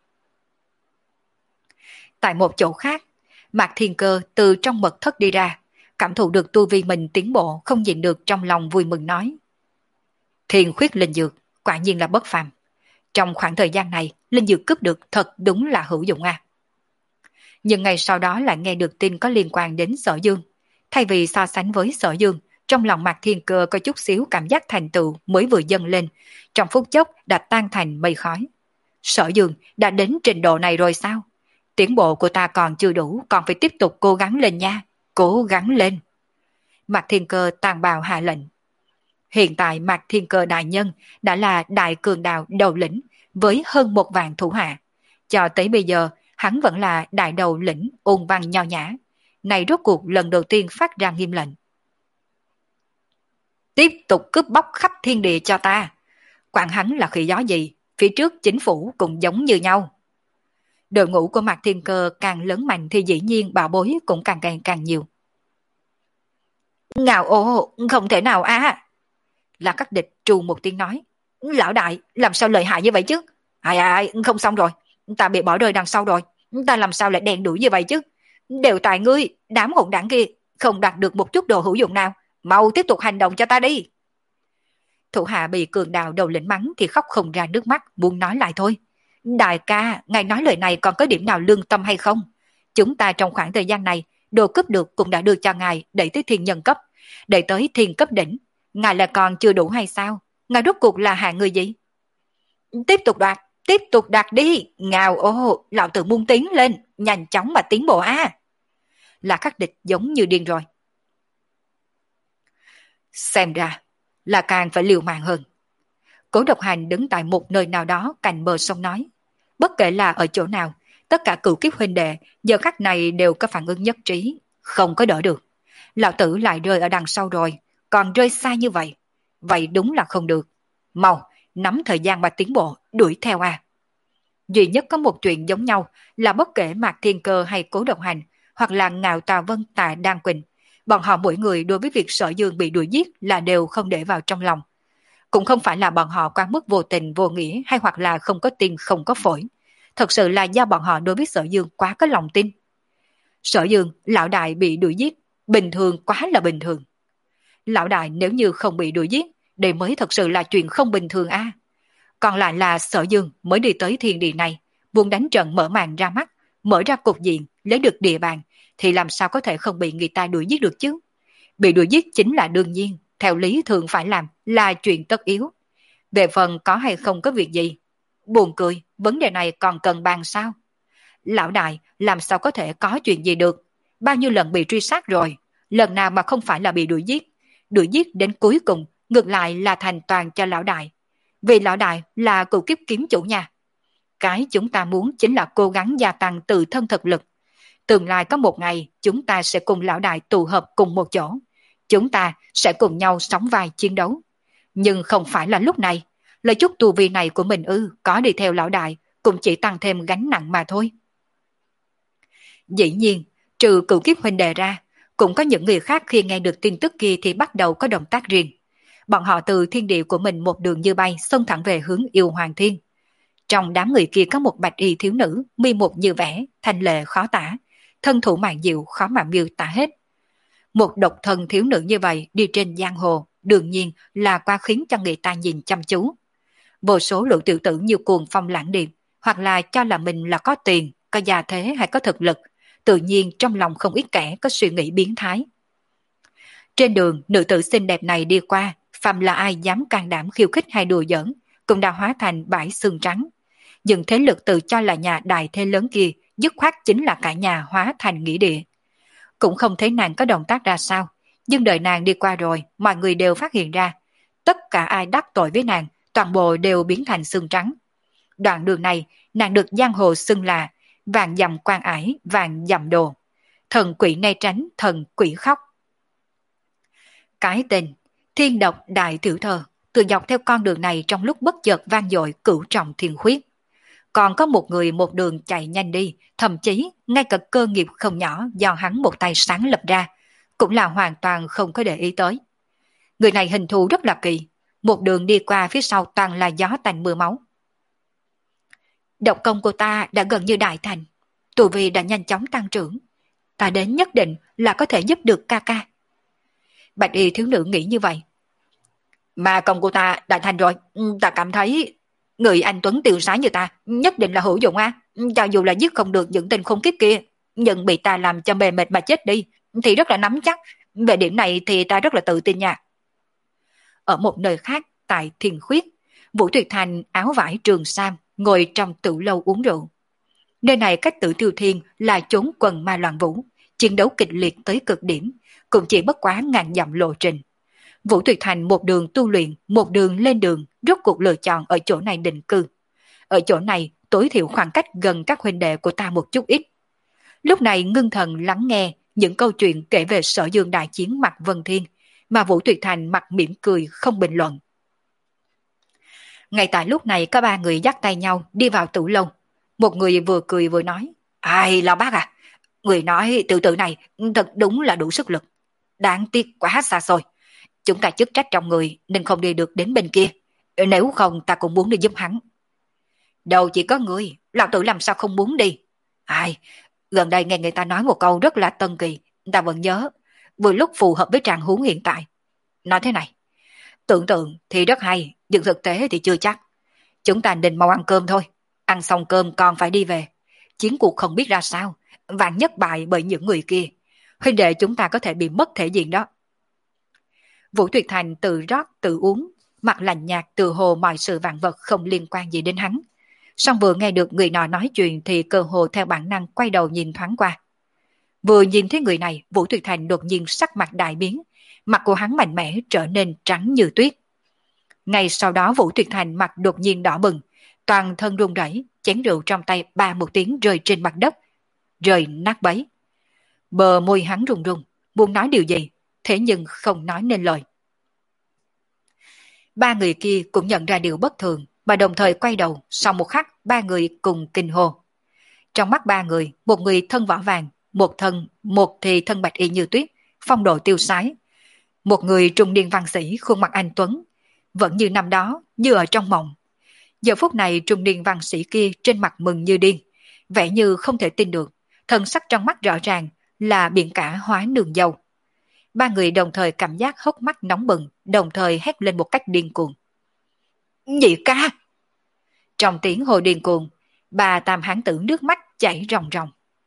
Tại một chỗ khác, Mạc Thiên Cơ từ trong mật thất đi ra, cảm thụ được tu vi mình tiến bộ, không nhịn được trong lòng vui mừng nói. Thiên khuyết linh dược, quả nhiên là bất phàm. Trong khoảng thời gian này, linh dược cướp được thật đúng là hữu dụng à. Nhưng ngày sau đó lại nghe được tin có liên quan đến Sở Dương. Thay vì so sánh với Sở Dương, trong lòng Mạc Thiên Cơ có chút xíu cảm giác thành tựu mới vừa dâng lên, trong phút chốc đã tan thành mây khói. Sở Dương đã đến trình độ này rồi sao? Tiến bộ của ta còn chưa đủ, còn phải tiếp tục cố gắng lên nha, cố gắng lên. Mạc Thiên Cơ tàn bào hạ lệnh. Hiện tại Mạc Thiên Cơ đại nhân đã là đại cường đạo đầu lĩnh với hơn một vạn thủ hạ. Cho tới bây giờ, hắn vẫn là đại đầu lĩnh ôn văn nho nhã. Này rốt cuộc lần đầu tiên phát ra nghiêm lệnh. Tiếp tục cướp bóc khắp thiên địa cho ta. Quản hắn là khỉ gió gì, phía trước chính phủ cũng giống như nhau. Đội ngũ của Mạc Thiên Cơ càng lớn mạnh thì dĩ nhiên bảo bối cũng càng càng càng nhiều. Ngạo ô, không thể nào á. Là các địch trù một tiếng nói. Lão đại, làm sao lợi hại như vậy chứ? Ai ai, không xong rồi. Ta bị bỏ rơi đằng sau rồi. Ta làm sao lại đèn đuổi như vậy chứ? Đều tại ngươi, đám hỗn đảng kia, không đạt được một chút đồ hữu dụng nào. Mau tiếp tục hành động cho ta đi. Thủ hạ bị cường đạo đầu lĩnh mắng thì khóc không ra nước mắt, muốn nói lại thôi. Đại ca, ngài nói lời này còn có điểm nào lương tâm hay không? Chúng ta trong khoảng thời gian này, đồ cướp được cũng đã đưa cho ngài đẩy tới thiên nhân cấp, đẩy tới thiên cấp đỉnh. Ngài là còn chưa đủ hay sao? Ngài rốt cuộc là hạng người gì? Tiếp tục đoạt, tiếp tục đoạt đi. Ngào ô, lão tử muốn tiến lên, nhanh chóng mà tiến bộ á. Là khắc địch giống như điên rồi. Xem ra là càng phải liều mạng hơn. Cố Độc Hành đứng tại một nơi nào đó cạnh bờ sông nói. Bất kể là ở chỗ nào, tất cả cửu kiếp huynh đệ giờ khắc này đều có phản ứng nhất trí, không có đỡ được. Lão tử lại rơi ở đằng sau rồi, còn rơi xa như vậy. Vậy đúng là không được. Mau, nắm thời gian mà tiến bộ, đuổi theo à. Duy nhất có một chuyện giống nhau là bất kể Mạc Thiên Cơ hay Cố Độc Hành, hoặc là Ngạo Tà Vân Tạ Đan Quỳnh, bọn họ mỗi người đối với việc Sở Dương bị đuổi giết là đều không để vào trong lòng. Cũng không phải là bọn họ quá mức vô tình vô nghĩa hay hoặc là không có tim không có phổi. Thật sự là do bọn họ đối với Sở Dương quá có lòng tin. Sở Dương, lão đại bị đuổi giết, bình thường quá là bình thường. Lão đại nếu như không bị đuổi giết, đây mới thật sự là chuyện không bình thường a. À. Còn lại là Sở Dương mới đi tới thiên địa này, muốn đánh trận mở màn ra mắt, mở ra cục diện, lấy được địa bàn, thì làm sao có thể không bị người ta đuổi giết được chứ? Bị đuổi giết chính là đương nhiên, theo lý thường phải làm, là chuyện tất yếu. Về phần có hay không có việc gì? Buồn cười, vấn đề này còn cần bàn sao? Lão đại, làm sao có thể có chuyện gì được? Bao nhiêu lần bị truy sát rồi, lần nào mà không phải là bị đuổi giết? Đuổi giết đến cuối cùng, ngược lại là thành toàn cho lão đại. Vì lão đại là cựu kiếp kiếm chủ nhà. Cái chúng ta muốn chính là cố gắng gia tăng tự thân thực lực. Tương lai có một ngày, chúng ta sẽ cùng lão đại tụ hợp cùng một chỗ. Chúng ta sẽ cùng nhau sóng vai chiến đấu. Nhưng không phải là lúc này. Lời chút tu vi này của mình ư, có đi theo lão đại, cũng chỉ tăng thêm gánh nặng mà thôi. Dĩ nhiên, trừ cựu kiếp huynh đệ ra, cũng có những người khác khi nghe được tin tức kia thì bắt đầu có động tác riêng. Bọn họ từ thiên địa của mình một đường như bay xông thẳng về hướng yêu hoàng thiên. Trong đám người kia có một bạch y thiếu nữ, mi một như vẽ, thanh lệ khó tả, thân thủ mạn diệu khó mà miêu tả hết. Một độc thân thiếu nữ như vậy đi trên giang hồ, đương nhiên là qua khiến cho người ta nhìn chăm chú. Vô số lượng tiểu tử như cuồng phong lãng điệp, hoặc là cho là mình là có tiền, có gia thế hay có thực lực, tự nhiên trong lòng không ít kẻ có suy nghĩ biến thái. Trên đường, nữ tử xinh đẹp này đi qua, phàm là ai dám can đảm khiêu khích hay đùa giỡn, cũng đã hóa thành bãi xương trắng. Nhưng thế lực tự cho là nhà đại thế lớn kia, dứt khoát chính là cả nhà hóa thành nghĩa địa. Cũng không thấy nàng có động tác ra sao, nhưng đợi nàng đi qua rồi, mọi người đều phát hiện ra. Tất cả ai đắc tội với nàng, toàn bộ đều biến thành xương trắng. Đoạn đường này, nàng được giang hồ xưng là vàng dặm quan ải, vàng dặm đồ. Thần quỷ né tránh, thần quỷ khóc. Cái tên Thiên Độc Đại Tiểu Thơ từ dọc theo con đường này trong lúc bất chợt vang dội cửu trọng thiên khuyết. Còn có một người một đường chạy nhanh đi, thậm chí ngay cả cơ nghiệp không nhỏ do hắn một tay sáng lập ra, cũng là hoàn toàn không có để ý tới. Người này hình thù rất là kỳ, một đường đi qua phía sau toàn là gió tanh mưa máu. Độc công của ta đã gần như đại thành, tu vi đã nhanh chóng tăng trưởng, ta đến nhất định là có thể giúp được ca ca. Bạch y thiếu nữ nghĩ như vậy. Mà công của ta đại thành rồi, ta cảm thấy người anh Tuấn tiêu sái như ta nhất định là hữu dụng á. Cho dù là giết không được những tên khốn kiếp kia, nhưng bị ta làm cho mê mệt mà chết đi thì rất là nắm chắc. Về điểm này thì ta rất là tự tin nha. Ở một nơi khác tại Thiên Khuyết, Vũ Tuyệt Thành áo vải trường sam ngồi trong tử lâu uống rượu. Nơi này cách Tử Tiêu Thiên là chốn quần ma loạn vũ, chiến đấu kịch liệt tới cực điểm, cũng chỉ bất quá ngàn dặm lộ trình. Vũ Tuyệt Thành một đường tu luyện, một đường lên đường, rốt cuộc lựa chọn ở chỗ này định cư. Ở chỗ này tối thiểu khoảng cách gần các huynh đệ của ta một chút ít. Lúc này ngưng thần lắng nghe những câu chuyện kể về Sở Dương đại chiến mặt Vân Thiên, mà Vũ Tuyệt Thành mặt mỉm cười không bình luận. Ngay tại lúc này có ba người dắt tay nhau đi vào tử lâu. Một người vừa cười vừa nói, ai là bác à? Người nói tiểu tử này thật đúng là đủ sức lực. Đáng tiếc quá xa xôi. Chúng ta chức trách trong người nên không đi được đến bên kia. Nếu không ta cũng muốn đi giúp hắn. Đâu chỉ có người, lão tử làm sao không muốn đi. Ai, gần đây nghe người ta nói một câu rất là tân kỳ, ta vẫn nhớ, vừa lúc phù hợp với trạng huống hiện tại. Nói thế này, tưởng tượng thì rất hay, nhưng thực tế thì chưa chắc. Chúng ta nên mau ăn cơm thôi, ăn xong cơm còn phải đi về. Chiến cuộc không biết ra sao, vạn nhất bại bởi những người kia. Huynh đệ chúng ta có thể bị mất thể diện đó. Vũ Tuyệt Thành tự rót tự uống, mặt lạnh nhạt từ hồ mọi sự vạn vật không liên quan gì đến hắn. Song vừa nghe được người nọ nói chuyện thì cơ hồ theo bản năng quay đầu nhìn thoáng qua. Vừa nhìn thấy người này, Vũ Tuyệt Thành đột nhiên sắc mặt đại biến, mặt của hắn mạnh mẽ trở nên trắng như tuyết. Ngay sau đó Vũ Tuyệt Thành mặt đột nhiên đỏ bừng, toàn thân run rẩy, chén rượu trong tay ba một tiếng rơi trên mặt đất, rơi nát bấy. Bờ môi hắn run run, muốn nói điều gì, thế nhưng không nói nên lời. Ba người kia cũng nhận ra điều bất thường, mà đồng thời quay đầu, sau một khắc ba người cùng kinh hô. Trong mắt ba người, một người thân vỏ vàng, một thân, một thì thân bạch y như tuyết, phong độ tiêu sái. Một người trung niên văn sĩ khuôn mặt anh tuấn, vẫn như năm đó, như ở trong mộng. Giờ phút này trung niên văn sĩ kia trên mặt mừng như điên, vẻ như không thể tin được, thần sắc trong mắt rõ ràng là biển cả hóa nương dâu. Ba người đồng thời cảm giác hốc mắt nóng bừng, đồng thời hét lên một cách điên cuồng. Nhị ca! Trong tiếng hồi điên cuồng, Bà tam hán tử nước mắt chảy ròng ròng.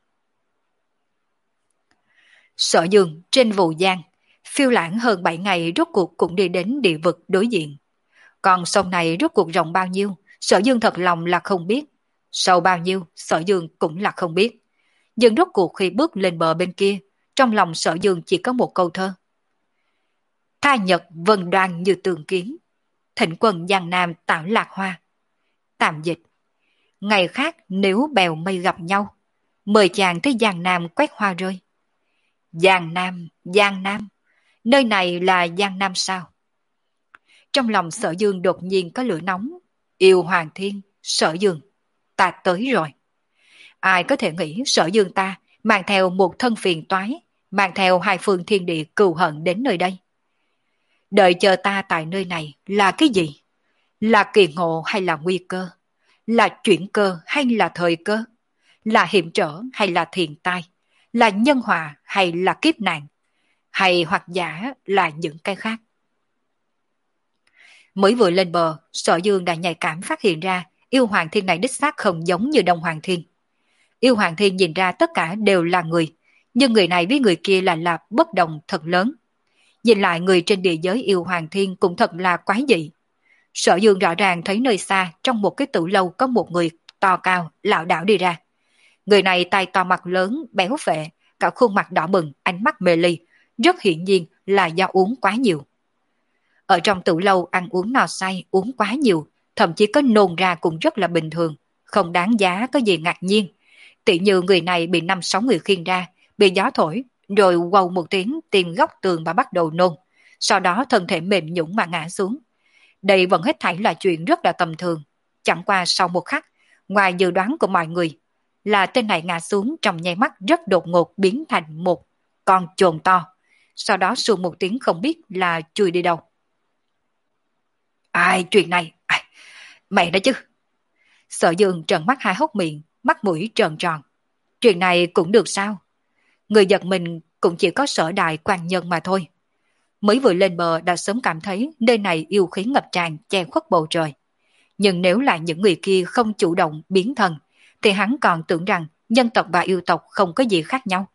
Sở Dương trên Vũ Giang, phiêu lãng hơn bảy ngày rốt cuộc cũng đi đến địa vực đối diện. Còn sông này rốt cuộc rộng bao nhiêu, Sở Dương thật lòng là không biết. Sâu bao nhiêu, Sở Dương cũng là không biết. Nhưng rốt cuộc khi bước lên bờ bên kia, trong lòng Sở Dương chỉ có một câu thơ. Tha nhật vân đoan như tường kiến, thịnh quân Giang Nam tạo lạc hoa. Tạm dịch. Ngày khác nếu bèo mây gặp nhau, mời chàng tới Giang Nam quét hoa rơi. Giang Nam, Giang Nam, nơi này là Giang Nam sao? Trong lòng Sở Dương đột nhiên có lửa nóng. Yêu Hoàng Thiên, Sở Dương, ta tới rồi. Ai có thể nghĩ Sở Dương ta mang theo một thân phiền toái, mang theo hai phương thiên địa cừu hận đến nơi đây. Đợi chờ ta tại nơi này là cái gì? Là kỳ ngộ hay là nguy cơ? Là chuyển cơ hay là thời cơ? Là hiểm trở hay là thiền tai? Là nhân hòa hay là kiếp nạn? Hay hoặc giả là những cái khác? Mới vừa lên bờ, Sở Dương đã nhạy cảm phát hiện ra yêu Hoàng Thiên này đích xác không giống như Đông Hoàng Thiên. Yêu Hoàng Thiên nhìn ra tất cả đều là người, nhưng người này với người kia là là bất đồng thật lớn. Nhìn lại người trên địa giới yêu Hoàng Thiên cũng thật là quái dị. Sở Dương rõ ràng thấy nơi xa trong một cái tử lâu có một người to cao, lảo đảo đi ra. Người này tay to mặt lớn, béo phệ, cả khuôn mặt đỏ bừng, ánh mắt mê ly, rất hiển nhiên là do uống quá nhiều. Ở trong tử lâu ăn uống no say, uống quá nhiều, thậm chí có nôn ra cũng rất là bình thường, không đáng giá có gì ngạc nhiên. Tỉ như người này bị năm sáu người khiêng ra, bị gió thổi, rồi quầu một tiếng tìm góc tường và bắt đầu nôn, sau đó thân thể mềm nhũn mà ngã xuống. Đây vẫn hết thảy là chuyện rất là tầm thường. Chẳng qua sau một khắc, ngoài dự đoán của mọi người, là tên này ngã xuống trong nháy mắt rất đột ngột biến thành một con chồn to. Sau đó sù một tiếng không biết là chui đi đâu. Ai chuyện này? Ai, mẹ đó chứ. Sở Dương trợn mắt hai hốc miệng, mắt mũi tròn tròn. Chuyện này cũng được sao? Người giật mình cũng chỉ có Sở Đại quan nhân mà thôi. Mới vừa lên bờ đã sớm cảm thấy nơi này yêu khí ngập tràn che khuất bầu trời. Nhưng nếu là những người kia không chủ động biến thân, thì hắn còn tưởng rằng nhân tộc và yêu tộc không có gì khác nhau.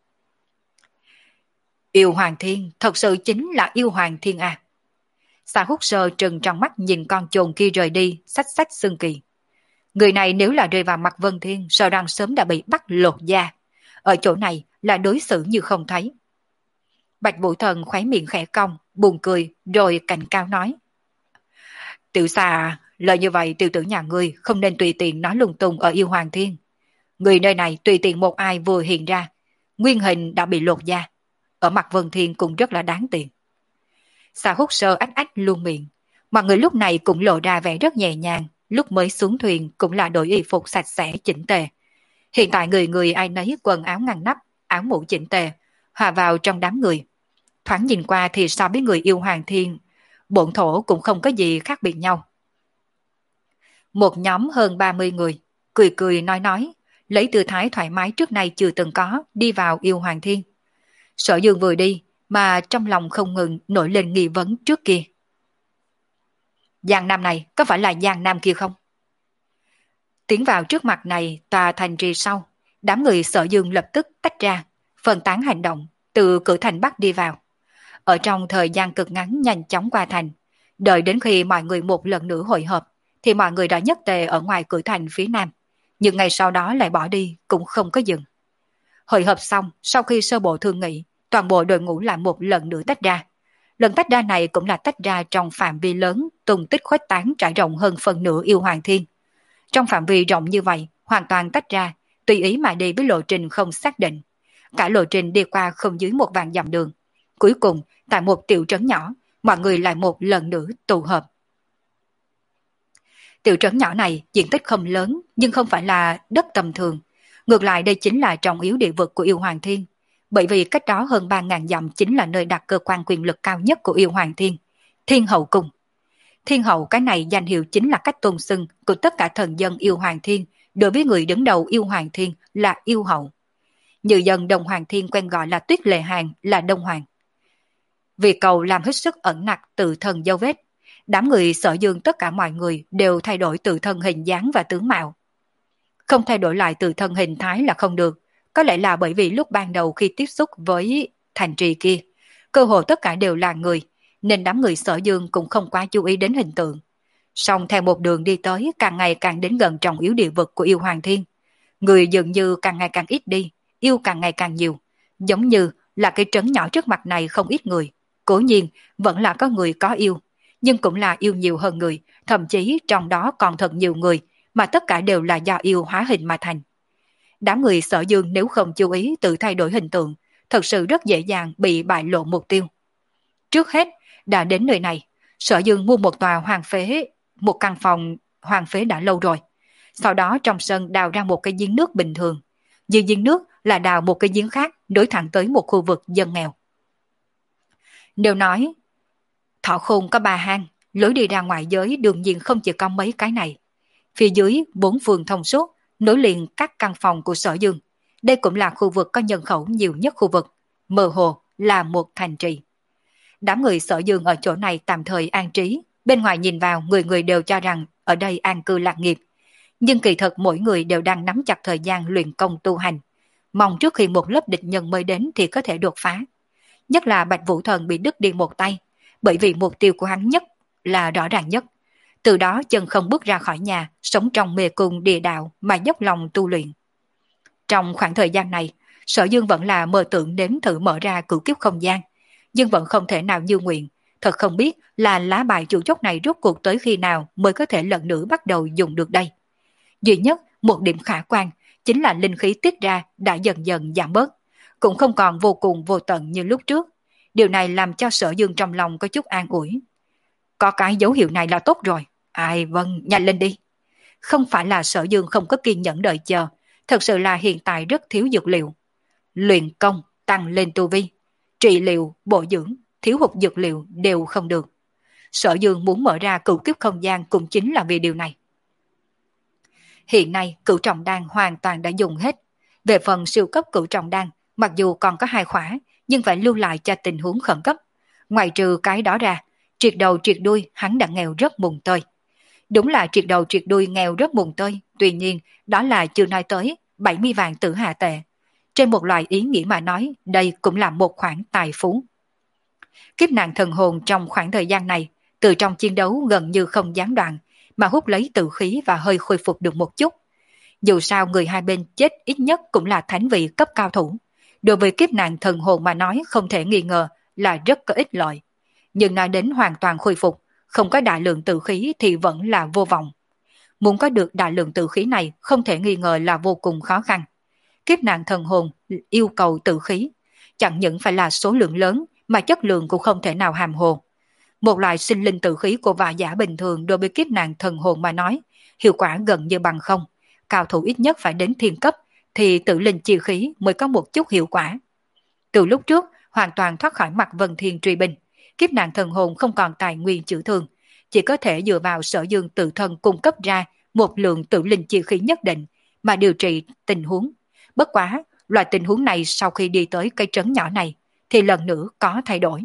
Yêu Hoàng Thiên thật sự chính là yêu Hoàng Thiên à? Xa Hút Sơ trừng trong mắt nhìn con chồn kia rời đi, xách xách xương kỳ. Người này nếu là rơi vào mặt Vân Thiên, sợ rằng sớm đã bị bắt lột da. Ở chỗ này là đối xử như không thấy. Bạch Vũ Thần khóe miệng khẽ cong, buồn cười, rồi cảnh cao nói. Tiểu Xà, lời như vậy tiểu tử nhà ngươi không nên tùy tiện nói lung tung ở yêu Hoàng Thiên. Người nơi này tùy tiện một ai vừa hiện ra, nguyên hình đã bị lột da. Ở mặt Vân Thiên cũng rất là đáng tiền. Xa Hút Sơ ách ách luôn miệng. Mọi người lúc này cũng lộ ra vẻ rất nhẹ nhàng, lúc mới xuống thuyền cũng là đội y phục sạch sẽ chỉnh tề. Hiện tại người người ai nấy quần áo ngăn nắp, áo mũ chỉnh tề, hòa vào trong đám người. Thoáng nhìn qua thì so với người yêu Hoàng Thiên, bổn thổ cũng không có gì khác biệt nhau. Một nhóm hơn ba mươi người, cười cười nói nói, lấy tư thái thoải mái trước nay chưa từng có, đi vào yêu Hoàng Thiên. Sở Dương vừa đi, mà trong lòng không ngừng nổi lên nghi vấn trước kia. Giang Nam này có phải là Giang Nam kia không? Tiến vào trước mặt này tòa thành trì sau, đám người Sở Dương lập tức tách ra, phân tán hành động, từ cửa thành Bắc đi vào. Ở trong thời gian cực ngắn nhanh chóng qua thành, đợi đến khi mọi người một lần nữa hội hợp, thì mọi người đã nhất tề ở ngoài cửa thành phía Nam, nhưng ngày sau đó lại bỏ đi cũng không có dừng. Hội hợp xong, sau khi sơ bộ thương nghị, toàn bộ đội ngũ lại một lần nữa tách ra. Lần tách ra này cũng là tách ra trong phạm vi lớn, tung tích khuếch tán trải rộng hơn phần nửa yêu Hoàng Thiên. Trong phạm vi rộng như vậy, hoàn toàn tách ra, tùy ý mà đi với lộ trình không xác định. Cả lộ trình đi qua không dưới một vạn dặm đường. Cuối cùng, tại một tiểu trấn nhỏ, mọi người lại một lần nữa tụ hợp. Tiểu trấn nhỏ này diện tích không lớn, nhưng không phải là đất tầm thường. Ngược lại đây chính là trọng yếu địa vực của yêu Hoàng Thiên. Bởi vì cách đó hơn ba ngàn dặm chính là nơi đặt cơ quan quyền lực cao nhất của yêu Hoàng Thiên, Thiên Hậu Cung. Thiên Hậu cái này danh hiệu chính là cách tôn xưng của tất cả thần dân yêu Hoàng Thiên, đối với người đứng đầu yêu Hoàng Thiên là yêu hậu. Như dân Đông Hoàng Thiên quen gọi là Tuyết Lệ Hàng là Đông Hoàng. Vì cầu làm hết sức ẩn nặc tự thân dấu vết, đám người Sở Dương tất cả mọi người đều thay đổi tự thân hình dáng và tướng mạo. Không thay đổi lại từ thân hình thái là không được. Có lẽ là bởi vì lúc ban đầu khi tiếp xúc với thành trì kia, cơ hồ tất cả đều là người, nên đám người Sở Dương cũng không quá chú ý đến hình tượng. Song theo một đường đi tới càng ngày càng đến gần trọng yếu địa vực của yêu Hoàng Thiên. Người dường như càng ngày càng ít đi, yêu càng ngày càng nhiều. Giống như là cái trấn nhỏ trước mặt này không ít người. Cố nhiên vẫn là có người có yêu, nhưng cũng là yêu nhiều hơn người, thậm chí trong đó còn thật nhiều người mà tất cả đều là do yêu hóa hình mà thành. Đám người Sở Dương nếu không chú ý tự thay đổi hình tượng, thật sự rất dễ dàng bị bại lộ mục tiêu. Trước hết, đã đến nơi này, Sở Dương mua một tòa hoang phế, một căn phòng hoang phế đã lâu rồi. Sau đó trong sân đào ra một cái giếng nước bình thường. Dưới giếng nước là đào một cái giếng khác đối thẳng tới một khu vực dân nghèo. Nếu nói Thọ Khôn có ba hang, lối đi ra ngoài giới đương nhiên không chỉ có mấy cái này. Phía dưới bốn phường thông suốt, nối liền các căn phòng của Sở Dương. Đây cũng là khu vực có nhân khẩu nhiều nhất khu vực, mơ hồ là một thành trì. Đám người Sở Dương ở chỗ này tạm thời an trí, bên ngoài nhìn vào người người đều cho rằng ở đây an cư lạc nghiệp. Nhưng kỳ thực mỗi người đều đang nắm chặt thời gian luyện công tu hành, mong trước khi một lớp địch nhân mới đến thì có thể đột phá. Nhất là Bạch Vũ Thần bị đứt đi một tay, bởi vì mục tiêu của hắn nhất là rõ ràng nhất. Từ đó chân không bước ra khỏi nhà, sống trong mê cung địa đạo mà dốc lòng tu luyện. Trong khoảng thời gian này, Sở Dương vẫn là mơ tưởng nếm thử mở ra cửu kiếp không gian, nhưng vẫn không thể nào như nguyện. Thật không biết là lá bài chủ chốt này rốt cuộc tới khi nào mới có thể lần nữa bắt đầu dùng được đây. Duy nhất một điểm khả quan chính là linh khí tiết ra đã dần dần giảm bớt, cũng không còn vô cùng vô tận như lúc trước. Điều này làm cho Sở Dương trong lòng có chút an ủi. Có cái dấu hiệu này là tốt rồi. Ai vâng, nhanh lên đi. Không phải là Sở Dương không có kiên nhẫn đợi chờ, thật sự là hiện tại rất thiếu dược liệu. Luyện công, tăng lên tu vi, trị liệu, bổ dưỡng, thiếu hụt dược liệu đều không được. Sở Dương muốn mở ra cửu kiếp không gian cũng chính là vì điều này. Hiện nay cửu trọng đan hoàn toàn đã dùng hết. Về phần siêu cấp cửu trọng đan, mặc dù còn có hai khỏa, nhưng phải lưu lại cho tình huống khẩn cấp. Ngoài trừ cái đó ra, triệt đầu triệt đuôi hắn đã nghèo rất mùng tơi. Đúng là triệt đầu triệt đuôi nghèo rất mùng tơi, tuy nhiên đó là chưa nói tới bảy mươi vạn tử hà tệ. Trên một loại ý nghĩa mà nói, đây cũng là một khoản tài phú. Kiếp nạn thần hồn trong khoảng thời gian này, từ trong chiến đấu gần như không gián đoạn, mà hút lấy tự khí và hơi khôi phục được một chút. Dù sao người hai bên chết ít nhất cũng là thánh vị cấp cao thủ. Đối với kiếp nạn thần hồn mà nói không thể nghi ngờ là rất có ích lợi. Nhưng nói đến hoàn toàn khôi phục, không có đại lượng tự khí thì vẫn là vô vọng. Muốn có được đại lượng tự khí này không thể nghi ngờ là vô cùng khó khăn. Kiếp nạn thần hồn yêu cầu tự khí, chẳng những phải là số lượng lớn mà chất lượng cũng không thể nào hàm hồ. Một loại sinh linh tự khí của võ giả bình thường đối với kiếp nạn thần hồn mà nói, hiệu quả gần như bằng không. Cao thủ ít nhất phải đến thiên cấp thì tự linh chi khí mới có một chút hiệu quả. Từ lúc trước hoàn toàn thoát khỏi mặt Vân Thiên truy binh, kiếp nạn thần hồn không còn tài nguyên chữa thương, chỉ có thể dựa vào Sở Dương tự thân cung cấp ra một lượng tự linh chi khí nhất định mà điều trị tình huống. Bất quá, loại tình huống này sau khi đi tới cây trấn nhỏ này thì lần nữa có thay đổi.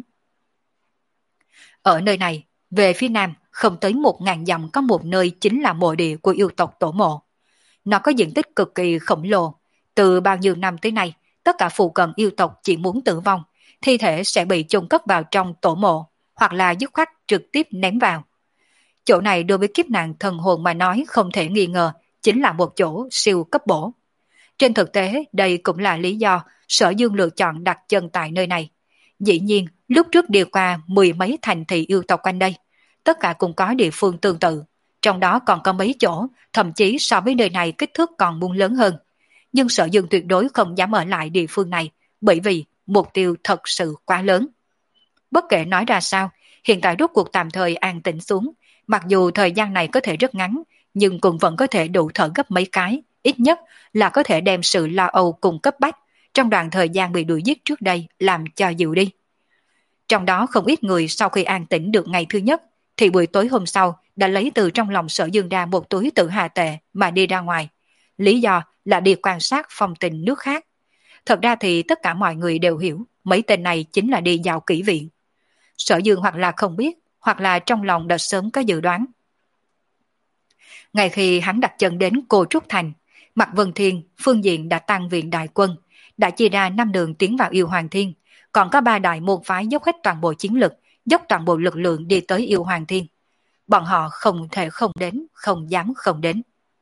Ở nơi này, về phía nam không tới một ngàn dặm có một nơi chính là mộ địa của yêu tộc Tổ Mộ. Nó có diện tích cực kỳ khổng lồ. Từ bao nhiêu năm tới nay, tất cả phụ cận yêu tộc chỉ muốn tử vong, thi thể sẽ bị chôn cất vào trong tổ mộ, hoặc là dứt khoát trực tiếp ném vào. Chỗ này đối với kiếp nạn thần hồn mà nói không thể nghi ngờ, chính là một chỗ siêu cấp bổ. Trên thực tế, đây cũng là lý do Sở Dương lựa chọn đặt chân tại nơi này. Dĩ nhiên, lúc trước đi qua mười mấy thành thị yêu tộc quanh đây, tất cả cũng có địa phương tương tự. Trong đó còn có mấy chỗ, thậm chí so với nơi này kích thước còn muốn lớn hơn. Nhưng Sở Dương tuyệt đối không dám ở lại địa phương này, bởi vì mục tiêu thật sự quá lớn. Bất kể nói ra sao, hiện tại rốt cuộc tạm thời an tĩnh xuống, mặc dù thời gian này có thể rất ngắn, nhưng cũng vẫn có thể đủ thở gấp mấy cái, ít nhất là có thể đem sự lo âu cùng cấp bách trong đoạn thời gian bị đuổi giết trước đây làm cho dịu đi. Trong đó không ít người sau khi an tĩnh được ngày thứ nhất, thì buổi tối hôm sau đã lấy từ trong lòng Sở Dương ra một túi tự hà tệ mà đi ra ngoài. Lý do là đi quan sát phong tình nước khác. Thật ra thì tất cả mọi người đều hiểu mấy tên này chính là đi vào kỹ viện. Sở Dương hoặc là không biết, hoặc là trong lòng đã sớm có dự đoán. Ngay khi hắn đặt chân đến Cô Trúc Thành, Mạc Vân Thiên phương diện đã tăng viện đại quân, đã chia ra năm đường tiến vào Yêu Hoàng Thiên, còn có ba đại môn phái dốc hết toàn bộ chiến lực, dốc toàn bộ lực lượng đi tới Yêu Hoàng Thiên. Bọn họ không thể không đến, không dám không đến.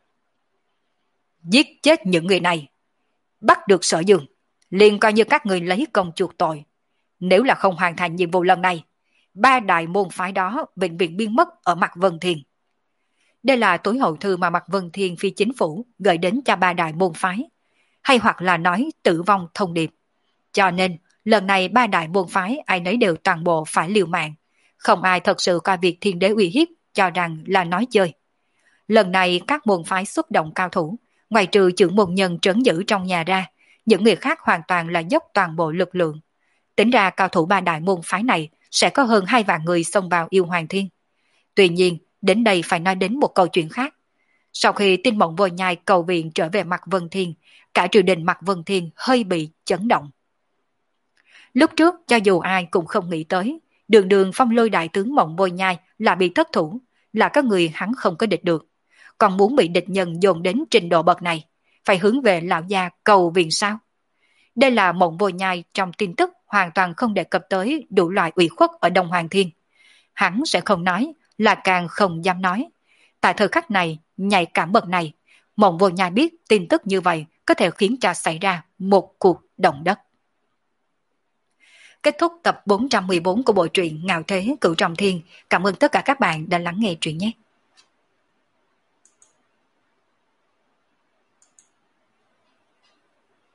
Giết chết những người này, bắt được Sở Dương, liền coi như các người lấy công chuộc tội. Nếu là không hoàn thành nhiệm vụ lần này, ba đại môn phái đó bệnh viện biến mất ở Mạc Vân Thiên. Đây là tối hậu thư mà Mạc Vân Thiên phi chính phủ gửi đến cho ba đại môn phái, hay hoặc là nói tử vong thông điệp. Cho nên, lần này ba đại môn phái ai nấy đều toàn bộ phải liều mạng, không ai thật sự coi việc thiên đế uy hiếp cho rằng là nói chơi. Lần này các môn phái xuất động cao thủ, ngoài trừ trưởng môn nhân trấn giữ trong nhà ra, những người khác hoàn toàn là dốc toàn bộ lực lượng. Tính ra cao thủ ba đại môn phái này sẽ có hơn hai vạn người xông vào Yêu Hoàng Thiên. Tuy nhiên, đến đây phải nói đến một câu chuyện khác. Sau khi tin mộng vô nhai cầu viện trở về Mạc Vân Thiên, cả triều đình Mạc Vân Thiên hơi bị chấn động. Lúc trước cho dù ai cũng không nghĩ tới, đường đường phong lôi đại tướng mộng vô nhai là bị thất thủ, là các người hắn không có địch được. Còn muốn bị địch nhân dồn đến trình độ bậc này, phải hướng về lão gia cầu viện sao? Đây là mộng vô nhai trong tin tức hoàn toàn không đề cập tới đủ loại ủy khuất ở Đông Hoàng Thiên. Hắn sẽ không nói, là càng không dám nói. Tại thời khắc này, nhạy cảm bậc này, mộng vô nhai biết tin tức như vậy có thể khiến cho xảy ra một cuộc động đất. Kết thúc tập bốn trăm mười bốn của bộ truyện Ngạo Thế Cửu Trọng Thiên. Cảm ơn tất cả các bạn đã lắng nghe truyện nhé.